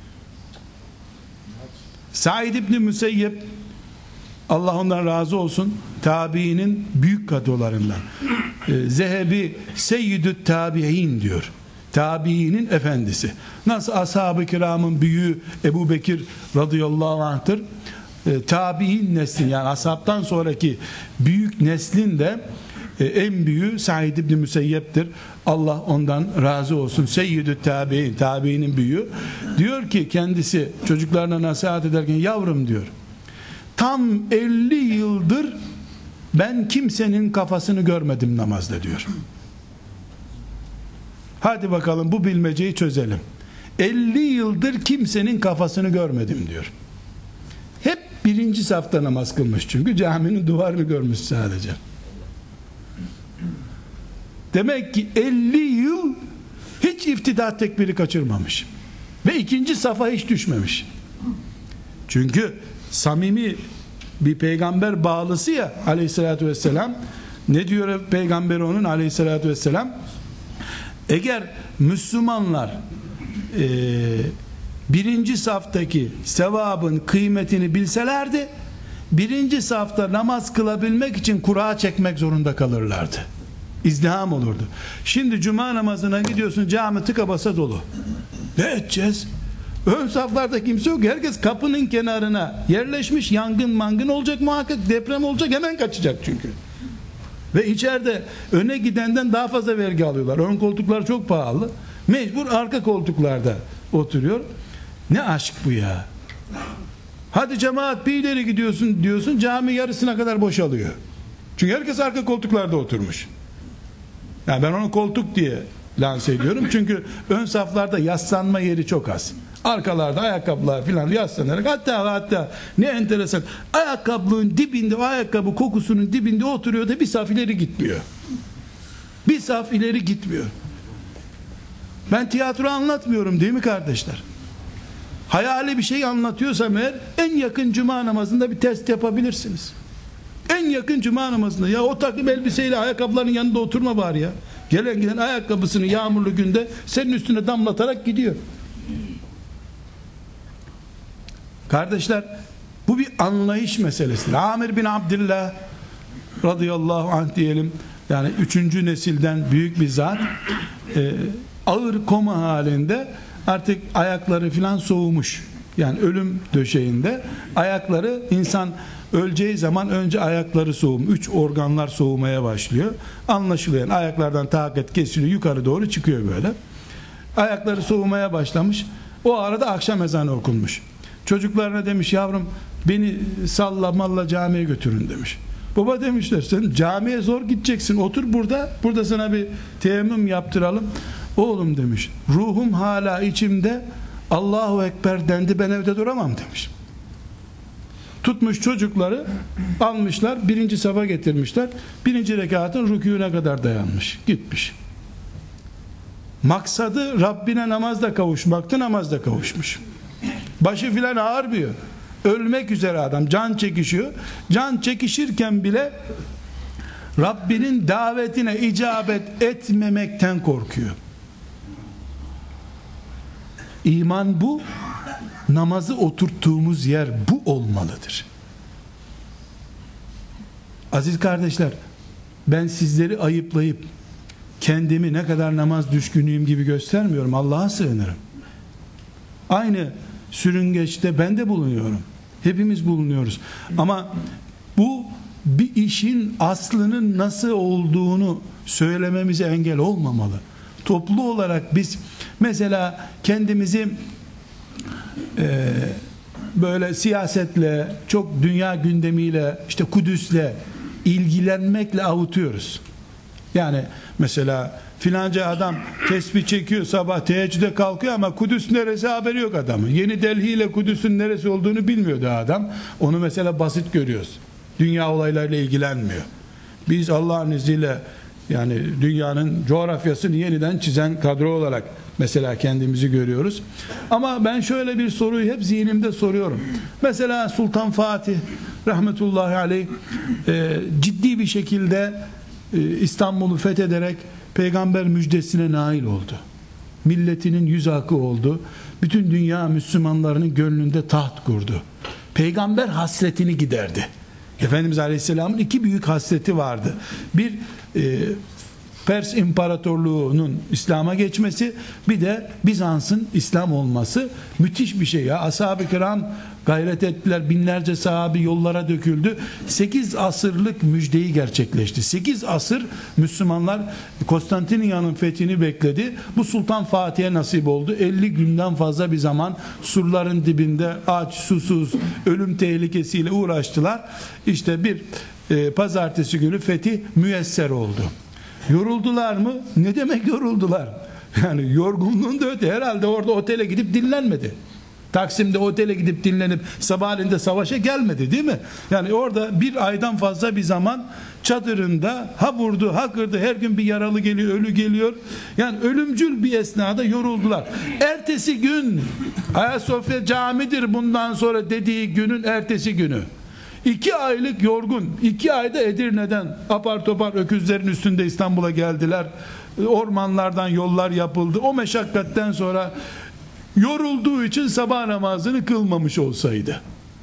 Said İbni Müseyyep, Allah ondan razı olsun, tabiinin büyük kadılarından. Zehebi Seyyidü Tabi'in diyor. Tabiinin efendisi. Nasıl ashab-ı kiramın büyüğü Ebu Bekir radıyallahu anh'tır. E, tabi'in neslin, yani ashabtan sonraki büyük neslin de e, en büyüğü Said İbni Müseyyep'tir. Allah ondan razı olsun. Seyyidü Tabi'in, tabiinin büyüğü. Diyor ki kendisi çocuklarına nasihat ederken, yavrum diyor, tam elli yıldır ben kimsenin kafasını görmedim namazda diyor. Hadi bakalım bu bilmeceyi çözelim. elli yıldır kimsenin kafasını görmedim diyor. Hep birinci safta namaz kılmış, çünkü caminin duvarını görmüş sadece. Demek ki elli yıl hiç iftida tekbiri kaçırmamış. Ve ikinci safa hiç düşmemiş. Çünkü samimi bir peygamber bağlısı ya aleyhissalatü vesselam. Ne diyor peygamber onun aleyhissalatü vesselam? Eğer Müslümanlar e, birinci saftaki sevabın kıymetini bilselerdi, birinci safta namaz kılabilmek için kura çekmek zorunda kalırlardı. İzdiham olurdu. Şimdi cuma namazına gidiyorsun, cami tıka basa dolu. Ne edeceğiz? Ön saflarda kimse yok. Herkes kapının kenarına yerleşmiş. Yangın mangın olacak muhakkak, deprem olacak, hemen kaçacak çünkü. Ve içeride öne gidenden daha fazla vergi alıyorlar. Ön koltuklar çok pahalı. Mecbur arka koltuklarda oturuyor. Ne aşk bu ya? Hadi cemaat bir ileri gidiyorsun diyorsun, cami yarısına kadar boşalıyor. Çünkü herkes arka koltuklarda oturmuş. Yani ben onu koltuk diye lanse ediyorum. Çünkü ön saflarda yaslanma yeri çok az. Arkalarda ayakkabılar filan yaslanarak, hatta hatta ne enteresan, ayakkabının dibinde, o ayakkabı kokusunun dibinde oturuyor da bir saf ileri gitmiyor. Bir saf ileri gitmiyor. Ben tiyatro anlatmıyorum değil mi kardeşler? Hayali bir şey anlatıyorsam eğer, en yakın cuma namazında bir test yapabilirsiniz. En yakın cuma namazında, ya o takım elbiseyle ayakkabıların yanında oturma bari ya. Gelen giden ayakkabısını yağmurlu günde senin üstüne damlatarak gidiyor. Kardeşler, bu bir anlayış meselesi. Amir bin Abdullah radıyallahu anh diyelim, yani üçüncü nesilden büyük bir zat, e, ağır koma halinde, artık ayakları filan soğumuş, yani ölüm döşeğinde. Ayakları, insan öleceği zaman önce ayakları soğum, üç organlar soğumaya başlıyor. Anlaşılıyor, ayaklardan takat kesiliyor, yukarı doğru çıkıyor böyle. Ayakları soğumaya başlamış. O arada akşam ezanı okunmuş. Çocuklarına demiş, yavrum beni salla malla camiye götürün demiş. Baba demişler, sen camiye zor gideceksin, otur burada, burada sana bir teyemmüm yaptıralım. Oğlum demiş, ruhum hala içimde, Allahu Ekber dendi, ben evde duramam demiş. Tutmuş çocukları, almışlar, birinci safa getirmişler, birinci rekatın rükûne kadar dayanmış, gitmiş. Maksadı Rabbine namazda kavuşmaktı, namazda kavuşmuş. Başı filan ağrıyor, ölmek üzere adam, can çekişiyor. Can çekişirken bile Rabbinin davetine icabet etmemekten korkuyor. İman bu, namazı oturttuğumuz yer bu olmalıdır. Aziz kardeşler, ben sizleri ayıplayıp kendimi ne kadar namaz düşkünüyüm gibi göstermiyorum. Allah'a sığınırım. Aynı sürüngeçte ben de bulunuyorum. Hepimiz bulunuyoruz. Ama bu bir işin aslının nasıl olduğunu söylememize engel olmamalı. toplu olarak biz mesela kendimizi e, böyle siyasetle, çok dünya gündemiyle, işte Kudüs'le ilgilenmekle avutuyoruz. Yani mesela filanca adam tesbih çekiyor, sabah teheccüde kalkıyor ama Kudüs neresi haberi yok adamın. Yeni Delhi ile Kudüs'ün neresi olduğunu bilmiyordu adam. Onu mesela basit görüyoruz. Dünya olaylarıyla ilgilenmiyor. Biz Allah'ın izniyle yani dünyanın coğrafyasını yeniden çizen kadro olarak mesela kendimizi görüyoruz. Ama ben şöyle bir soruyu hep zihnimde soruyorum. Mesela Sultan Fatih rahmetullahi aleyh e, ciddi bir şekilde e, İstanbul'u fethederek peygamber müjdesine nail oldu. Milletinin yüz akı oldu. Bütün dünya Müslümanlarının gönlünde taht kurdu. Peygamber hasretini giderdi. Efendimiz Aleyhisselam'ın iki büyük hasreti vardı. Bir e, Pers İmparatorluğu'nun İslam'a geçmesi, bir de Bizans'ın İslam olması. Müthiş bir şey ya. Ashab-ı kiram gayret ettiler. Binlerce sahabi yollara döküldü. sekiz asırlık müjdeyi gerçekleşti. sekiz asır Müslümanlar Konstantiniyye'nin fethini bekledi. Bu Sultan Fatih'e nasip oldu. elli günden fazla bir zaman surların dibinde aç, susuz, ölüm tehlikesiyle uğraştılar. İşte bir e, pazartesi günü fetih müyesser oldu. Yoruldular mı? Ne demek yoruldular? Yani yorgunluğun da öte. Herhalde orada otele gidip dinlenmedi. Taksim'de otele gidip dinlenip sabahleyin de savaşa gelmedi, değil mi? Yani orada bir aydan fazla bir zaman çadırında ha vurdu ha kırdı, her gün bir yaralı geliyor, ölü geliyor. Yani ölümcül bir esnada yoruldular. Ertesi gün Ayasofya camidir bundan sonra dediği günün ertesi günü, İki aylık yorgun, iki ayda Edirne'den apar topar öküzlerin üstünde İstanbul'a geldiler. Ormanlardan yollar yapıldı. O meşakkatten sonra yorulduğu için sabah namazını kılmamış olsaydı,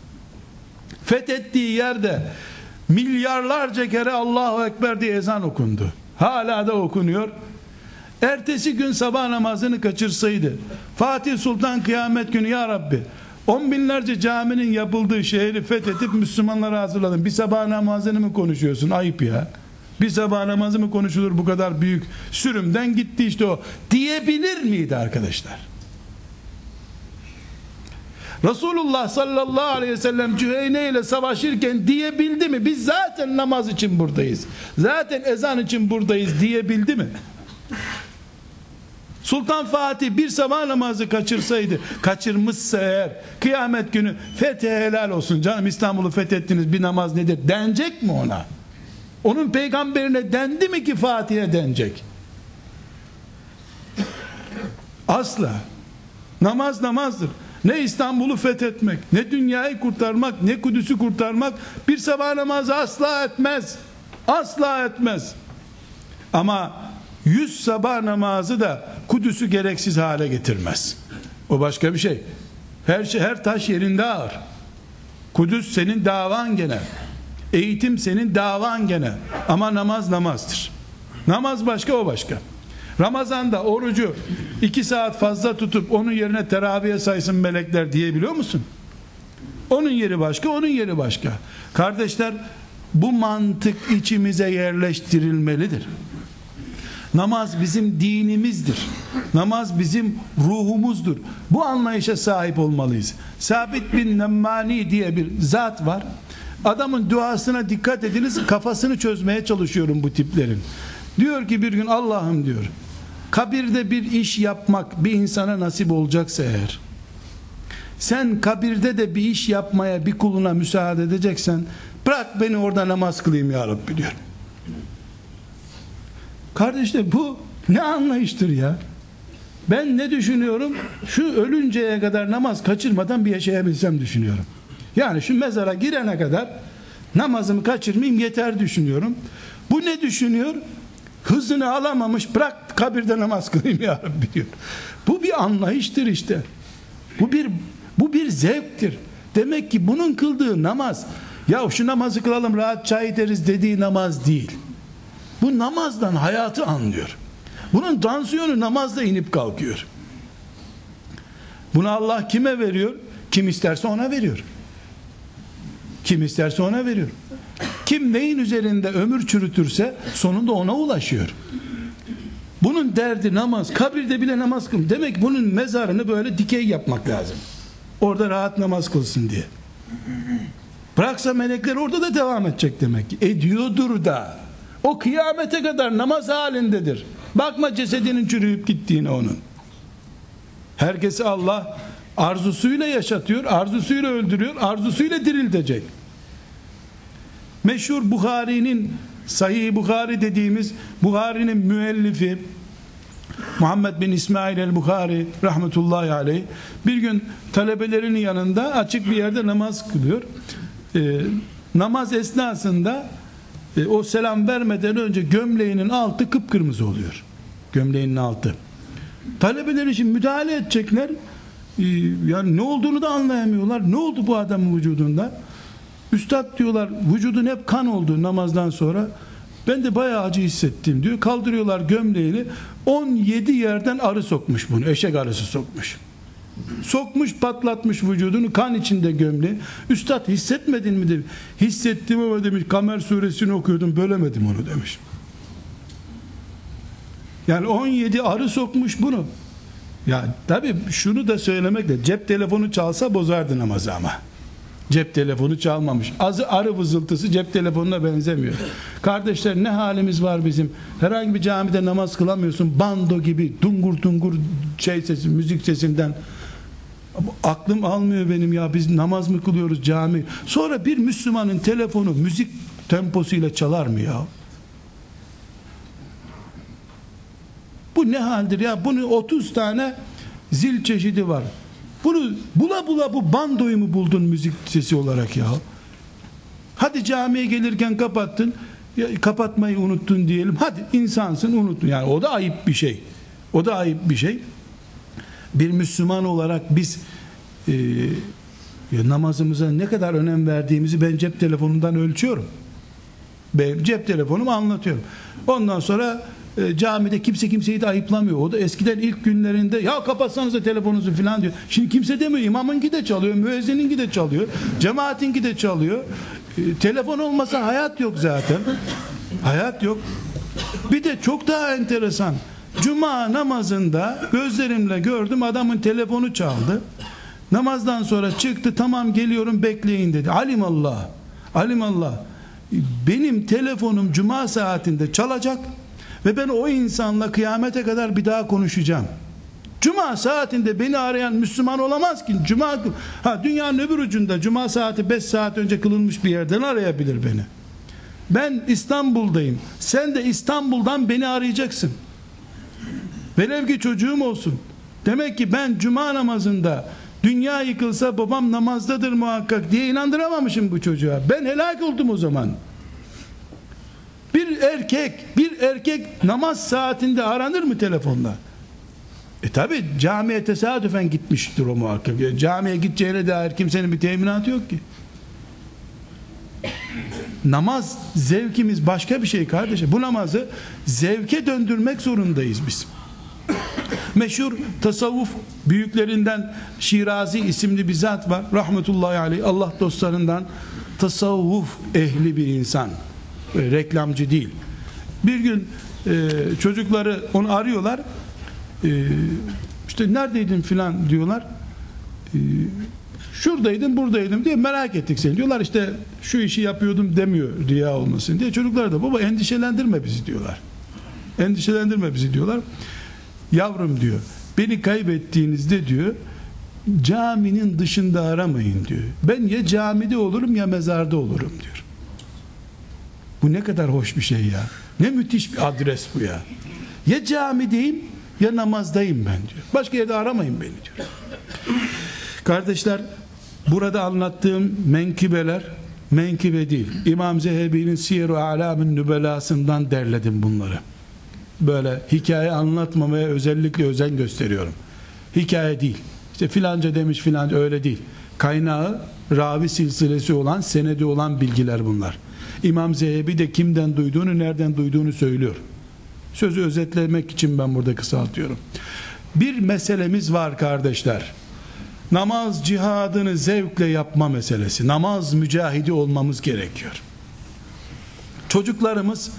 fethettiği yerde milyarlarca kere Allahu Ekber diye ezan okundu. Hala da okunuyor. Ertesi gün sabah namazını kaçırsaydı, Fatih Sultan kıyamet günü, ya Rabbi on binlerce caminin yapıldığı şehri fethedip Müslümanlara hazırladın, bir sabah namazını mı konuşuyorsun? Ayıp ya. Bir sabah namazı mı konuşulur, bu kadar büyük sürümden gitti işte o diyebilir miydi arkadaşlar? Resulullah sallallahu aleyhi ve sellem Cüheyne ile savaşırken diyebildi mi? Biz zaten namaz için buradayız, zaten ezan için buradayız diyebildi mi? Sultan Fatih bir sabah namazı kaçırsaydı, kaçırmışsa eğer, kıyamet günü fethe helal olsun canım, İstanbul'u fethettiniz, bir namaz nedir denecek mi ona? Onun peygamberine dendi mi ki Fatih'e denecek? Asla. Namaz namazdır. Ne İstanbul'u fethetmek, ne dünyayı kurtarmak, ne Kudüs'ü kurtarmak bir sabah namazı asla etmez. Asla etmez. Ama yüz sabah namazı da Kudüs'ü gereksiz hale getirmez. O başka bir şey. Her şey, her taş yerinde ağır. Kudüs senin davan gene. Eğitim senin davan gene. Ama namaz namazdır. Namaz başka, o başka. Ramazan'da orucu iki saat fazla tutup onun yerine teraviye saysın melekler diyebiliyor musun? Onun yeri başka, onun yeri başka. Kardeşler, bu mantık içimize yerleştirilmelidir. Namaz bizim dinimizdir. Namaz bizim ruhumuzdur. Bu anlayışa sahip olmalıyız. Sabit bin Nemmani diye bir zat var. Adamın duasına dikkat ediniz, kafasını çözmeye çalışıyorum bu tiplerin. Diyor ki bir gün, Allah'ım diyor, kabirde bir iş yapmak bir insana nasip olacaksa eğer, sen kabirde de bir iş yapmaya bir kuluna müsaade edeceksen, bırak beni orada namaz kılayım ya Rabbi diyor. Kardeşler, bu ne anlayıştır ya? Ben ne düşünüyorum? Şu ölünceye kadar namaz kaçırmadan bir yaşayabilsem düşünüyorum. Yani şu mezara girene kadar namazımı kaçırmayayım yeter düşünüyorum. Bu ne düşünüyor? Hızını alamamış, bırak kabirde namaz kılayım ya Rabbi diyor. Bu bir anlayıştır işte. Bu bir bu bir zevktir. Demek ki bunun kıldığı namaz, ya şu namazı kılalım rahat çay içeriz dediği namaz değil. Bu namazdan hayatı anlıyor. Bunun tansiyonu namazda inip kalkıyor. Bunu Allah kime veriyor? Kim isterse ona veriyor. Kim isterse ona veriyor. Kim neyin üzerinde ömür çürütürse sonunda ona ulaşıyor. Bunun derdi namaz. Kabirde bile namaz kıl. Demek bunun mezarını böyle dikey yapmak lazım. Orada rahat namaz kılsın diye. Bıraksa melekler orada da devam edecek demek ki. Ediyordur da. O kıyamete kadar namaz halindedir. Bakma cesedinin çürüyüp gittiğine onun. Herkesi Allah arzusuyla yaşatıyor, arzusuyla öldürüyor, arzusuyla diriltecek. Meşhur Buhari'nin, Sahih Buhari dediğimiz Buhari'nin müellifi Muhammed bin İsmail el-Buhari rahmetullahi aleyh bir gün talebelerinin yanında açık bir yerde namaz kılıyor. Ee, namaz esnasında e, o selam vermeden önce gömleğinin altı kıpkırmızı oluyor. Gömleğinin altı. Talebeler için müdahale edecekler. Ee, yani ne olduğunu da anlayamıyorlar. Ne oldu bu adamın vücudunda? Üstad diyorlar, vücudun hep kan oldu namazdan sonra. Ben de bayağı acı hissettim diyor. Kaldırıyorlar gömleğini. on yedi yerden arı sokmuş bunu. Eşek arısı sokmuş. Sokmuş, patlatmış vücudunu, kan içinde gömleği. Üstad hissetmedin mi demiş. Hissettim ama demiş, Kamer suresini okuyordum, bölemedim onu demiş. Yani on yedi arı sokmuş bunu. Ya tabii şunu da söylemekle, cep telefonu çalsa bozardı namazı ama. Cep telefonu çalmamış. Azı arı vızıltısı cep telefonuna benzemiyor. Kardeşler, ne halimiz var bizim. Herhangi bir camide namaz kılamıyorsun. Bando gibi dungur dungur şey sesi, müzik sesinden. Aklım almıyor benim ya. Biz namaz mı kılıyoruz cami? Sonra bir Müslümanın telefonu müzik temposuyla çalar mı ya? Bu ne haldir ya? Bunun otuz tane zil çeşidi var. Bunu bula bula bu bandoyu mu buldun müzik sesi olarak ya? Hadi camiye gelirken kapattın, ya, kapatmayı unuttun diyelim. Hadi insansın, unuttun. Yani o da ayıp bir şey. O da ayıp bir şey. Bir Müslüman olarak biz e, ya namazımıza ne kadar önem verdiğimizi ben cep telefonundan ölçüyorum. Ben cep telefonumu anlatıyorum. Ondan sonra E, camide kimse kimseyi de ayıplamıyor. O da eskiden ilk günlerinde ya kapatsanıza telefonunuzu filan diyor. Şimdi kimse demiyor. İmamınki de çalıyor, müezzininki de çalıyor, cemaatinki de çalıyor. E, telefon olmasa hayat yok zaten. Hayat yok. Bir de çok daha enteresan. Cuma namazında gözlerimle gördüm, adamın telefonu çaldı. Namazdan sonra çıktı, tamam geliyorum bekleyin dedi. Alimallah. Alimallah. Benim telefonum cuma saatinde çalacak ve ben o insanla kıyamete kadar bir daha konuşacağım. Cuma saatinde beni arayan Müslüman olamaz ki. Cuma, ha dünyanın öbür ucunda cuma saati beş saat önce kılınmış bir yerden arayabilir beni. Ben İstanbul'dayım. Sen de İstanbul'dan beni arayacaksın. Velev ki çocuğum olsun. Demek ki ben cuma namazında dünya yıkılsa babam namazdadır muhakkak diye inandıramamışım bu çocuğa. Ben helak oldum o zaman. Bir erkek, bir erkek namaz saatinde aranır mı telefonla? E tabi camiye tesadüfen gitmiştir o muhakkak. Yani camiye gideceğine dair kimsenin bir teminatı yok ki. Namaz zevkimiz başka bir şey kardeşim. Bu namazı zevke döndürmek zorundayız biz. Meşhur tasavvuf büyüklerinden Şirazi isimli bir zat var. Rahmetullahi aleyh. Allah dostlarından, tasavvuf ehli bir insan. Reklamcı değil. Bir gün e, çocukları onu arıyorlar. E, işte neredeydin filan diyorlar. E, şuradaydım, buradaydım diye, merak ettik seni. Diyorlar işte şu işi yapıyordum demiyor riya olmasın diye. Çocuklar da baba endişelendirme bizi diyorlar. Endişelendirme bizi diyorlar. Yavrum diyor, beni kaybettiğinizde diyor caminin dışında aramayın diyor. Ben ya camide olurum ya mezarda olurum diyor. Bu ne kadar hoş bir şey ya. Ne müthiş bir adres bu ya. Ya camideyim ya namazdayım ben diyor. Başka yerde aramayın beni diyor. Kardeşler, burada anlattığım menkıbeler menkıbe değil. İmam Zehebi'nin Siyer-i A'lam'ın nübelasından derledim bunları. Böyle hikaye anlatmamaya özellikle özen gösteriyorum. Hikaye değil. İşte filanca demiş filanca, öyle değil. Kaynağı ravi silsilesi olan, senedi olan bilgiler bunlar. İmam Zehebi de kimden duyduğunu, nereden duyduğunu söylüyor. Sözü özetlemek için ben burada kısaltıyorum. Bir meselemiz var kardeşler. Namaz cihadını zevkle yapma meselesi. Namaz mücahidi olmamız gerekiyor. Çocuklarımız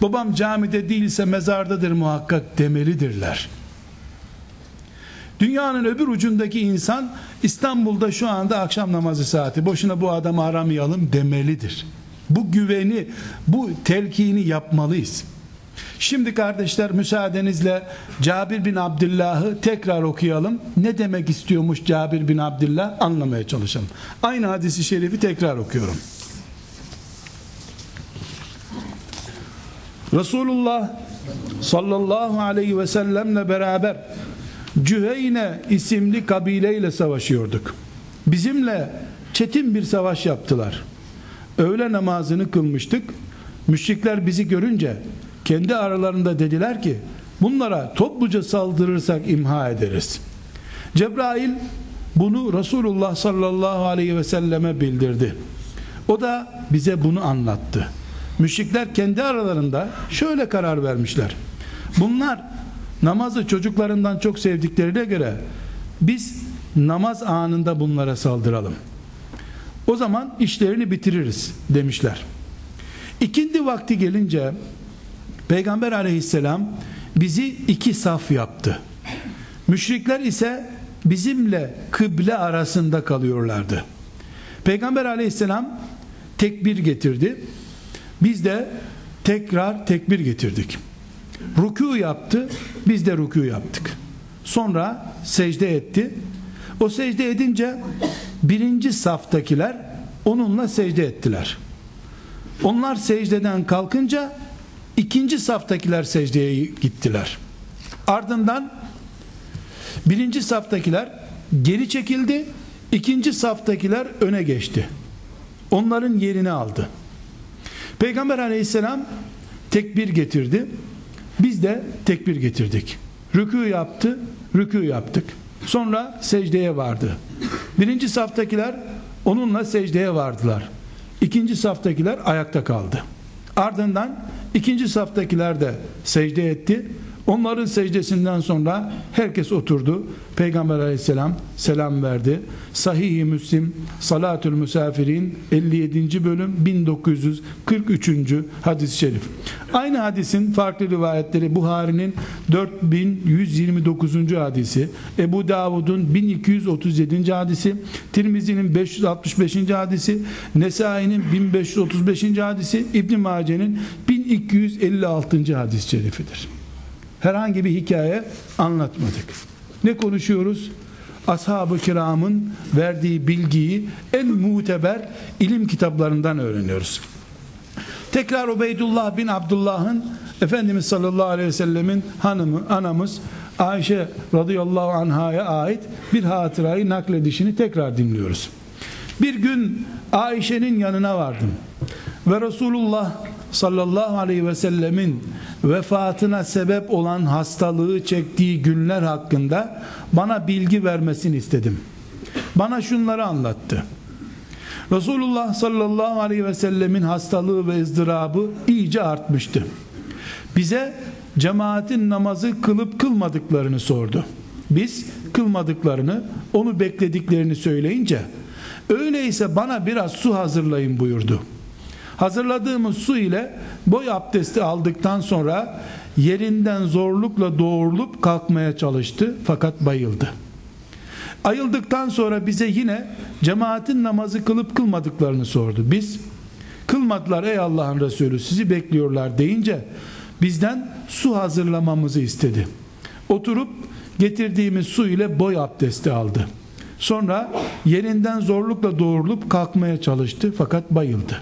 Babam camide değilse mezardadır muhakkak demelidirler. Dünyanın öbür ucundaki insan İstanbul'da şu anda akşam namazı saati, boşuna bu adamı aramayalım demelidir. Bu güveni, bu telkini yapmalıyız. Şimdi kardeşler, müsaadenizle Cabir bin Abdullah'ı tekrar okuyalım. Ne demek istiyormuş Cabir bin Abdullah, anlamaya çalışalım. Aynı hadisi şerifi tekrar okuyorum. Resulullah sallallahu aleyhi ve sellemle beraber Cüheyne isimli kabileyle savaşıyorduk. Bizimle çetin bir savaş yaptılar. Öğle namazını kılmıştık. Müşrikler bizi görünce kendi aralarında dediler ki, bunlara topluca saldırırsak imha ederiz. Cebrail bunu Resulullah sallallahu aleyhi ve selleme bildirdi. O da bize bunu anlattı. Müşrikler kendi aralarında şöyle karar vermişler: bunlar namazı çocuklarından çok sevdiklerine göre biz namaz anında bunlara saldıralım. O zaman işlerini bitiririz demişler. İkindi vakti gelince Peygamber aleyhisselam bizi iki saf yaptı. Müşrikler ise bizimle kıble arasında kalıyorlardı. Peygamber aleyhisselam tekbir getirdi. Biz de tekrar tekbir getirdik. Rükû yaptı. Biz de rükû yaptık. Sonra secde etti. O secde edince birinci saftakiler onunla secde ettiler. Onlar secdeden kalkınca ikinci saftakiler secdeye gittiler. Ardından birinci saftakiler geri çekildi. İkinci saftakiler öne geçti. Onların yerini aldı. Peygamber aleyhisselam tekbir getirdi. Biz de tekbir getirdik. Rükû yaptı, rükû yaptık. Sonra secdeye vardı. Birinci saftakiler onunla secdeye vardılar. İkinci saftakiler ayakta kaldı. Ardından ikinci saftakiler de secde etti. Onların secdesinden sonra herkes oturdu. Peygamber aleyhisselam selam verdi. Sahih-i Müslim Salatül Müsafirin elli yedinci bölüm bin dokuz yüz kırk üçüncü hadis-i şerif. Aynı hadisin farklı rivayetleri: Buhari'nin dört bin yüz yirmi dokuzuncu hadisi, Ebu Davud'un bin iki yüz otuz yedinci hadisi, Tirmizi'nin beş yüz altmış beşinci hadisi, Nesai'nin bin beş yüz otuz beşinci hadisi, İbn Mace'nin bin iki yüz elli altıncı hadis-i şerifidir. Herhangi bir hikaye anlatmadık. Ne konuşuyoruz? Ashab-ı kiramın verdiği bilgiyi en muteber ilim kitaplarından öğreniyoruz. Tekrar Ubeydullah bin Abdullah'ın Efendimiz sallallahu aleyhi ve sellemin hanımı, anamız Ayşe radıyallahu anhaya ait bir hatırayı nakledişini tekrar dinliyoruz. Bir gün Ayşe'nin yanına vardım ve Resulullah sallallahu aleyhi ve sellemin vefatına sebep olan hastalığı çektiği günler hakkında bana bilgi vermesini istedim. Bana şunları anlattı. Resulullah sallallahu aleyhi ve sellemin hastalığı ve ızdırabı iyice artmıştı. Bize cemaatin namazı kılıp kılmadıklarını sordu. Biz kılmadıklarını, onu beklediklerini söyleyince, öyleyse bana biraz su hazırlayın buyurdu. Hazırladığımız su ile boy abdesti aldıktan sonra yerinden zorlukla doğrulup kalkmaya çalıştı fakat bayıldı. Ayıldıktan sonra bize yine cemaatin namazı kılıp kılmadıklarını sordu. Biz kılmadılar ey Allah'ın Resulü, sizi bekliyorlar deyince bizden su hazırlamamızı istedi. Oturup getirdiğimiz su ile boy abdesti aldı. Sonra yerinden zorlukla doğrulup kalkmaya çalıştı fakat bayıldı.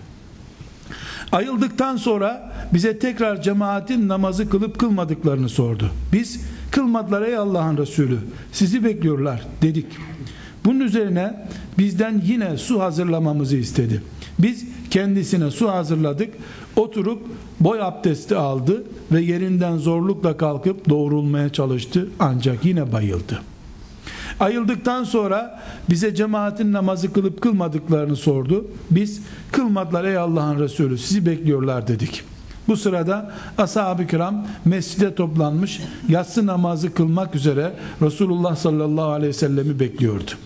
Ayıldıktan sonra bize tekrar cemaatin namazı kılıp kılmadıklarını sordu. Biz kılmadılar ey Allah'ın Resulü, sizi bekliyorlar dedik. Bunun üzerine bizden yine su hazırlamamızı istedi. Biz kendisine su hazırladık. Oturup boy abdesti aldı ve yerinden zorlukla kalkıp doğrulmaya çalıştı ancak yine bayıldı. Ayıldıktan sonra bize cemaatin namazı kılıp kılmadıklarını sordu. Biz kılmadılar ey Allah'ın Resulü, sizi bekliyorlar dedik. Bu sırada ashab-ı kiram mescide toplanmış, yatsı namazı kılmak üzere Resulullah sallallahu aleyhi ve sellemi bekliyordu.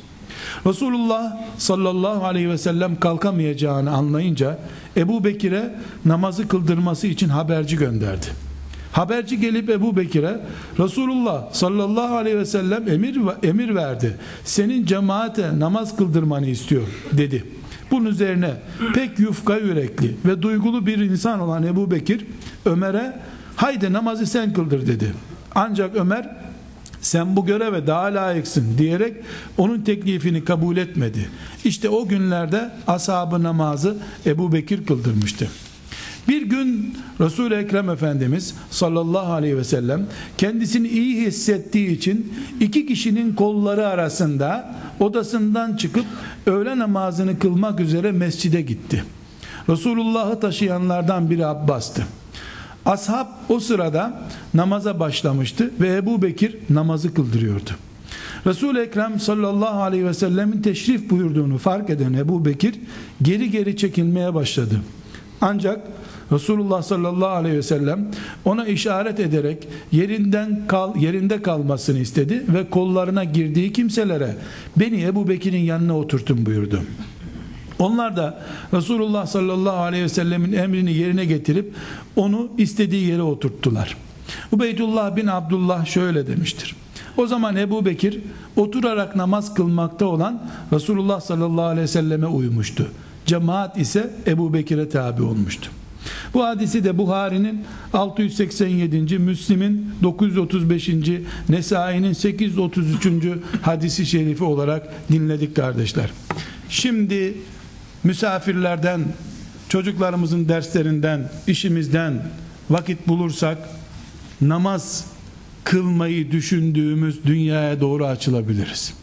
Resulullah sallallahu aleyhi ve sellem kalkamayacağını anlayınca Ebu Bekir'e namazı kıldırması için haberci gönderdi. Haberci gelip Ebu Bekir'e Resulullah sallallahu aleyhi ve sellem emir emir verdi. Senin cemaate namaz kıldırmanı istiyor dedi. Bunun üzerine pek yufka yürekli ve duygulu bir insan olan Ebu Bekir Ömer'e haydi namazı sen kıldır dedi. Ancak Ömer sen bu göreve daha layıksın diyerek onun teklifini kabul etmedi. İşte o günlerde ashab-ı namazı Ebu Bekir kıldırmıştı. Bir gün Resul-i Ekrem Efendimiz sallallahu aleyhi ve sellem kendisini iyi hissettiği için iki kişinin kolları arasında odasından çıkıp öğle namazını kılmak üzere mescide gitti. Resulullah'ı taşıyanlardan biri Abbas'tı. Ashab o sırada namaza başlamıştı ve Ebu Bekir namazı kıldırıyordu. Resul-i Ekrem sallallahu aleyhi ve sellemin teşrif buyurduğunu fark eden Ebu Bekir geri geri çekilmeye başladı. Ancak Resulullah sallallahu aleyhi ve sellem ona işaret ederek yerinden kal, yerinde kalmasını istedi ve kollarına girdiği kimselere beni Ebu Bekir'in yanına oturtun buyurdu. Onlar da Resulullah sallallahu aleyhi ve sellemin emrini yerine getirip onu istediği yere oturttular. Ubeydullah bin Abdullah şöyle demiştir. O zaman Ebu Bekir oturarak namaz kılmakta olan Resulullah sallallahu aleyhi ve selleme uymuştu. Cemaat ise Ebu Bekir'e tabi olmuştu. Bu hadisi de Buhari'nin altı yüz seksen yedinci Müslim'in dokuz yüz otuz beşinci Nesai'nin sekiz yüz otuz üçüncü hadisi şerifi olarak dinledik kardeşler. Şimdi misafirlerden, çocuklarımızın derslerinden, işimizden vakit bulursak namaz kılmayı düşündüğümüz dünyaya doğru açılabiliriz.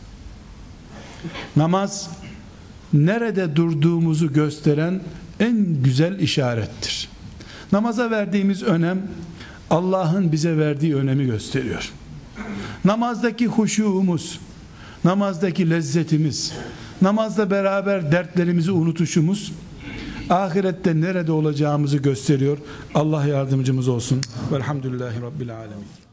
Namaz nerede durduğumuzu gösteren en güzel işarettir. Namaza verdiğimiz önem Allah'ın bize verdiği önemi gösteriyor. Namazdaki huşuğumuz, namazdaki lezzetimiz, namazla beraber dertlerimizi unutuşumuz ahirette nerede olacağımızı gösteriyor. Allah yardımcımız olsun. Velhamdülillahi Rabbil alemin.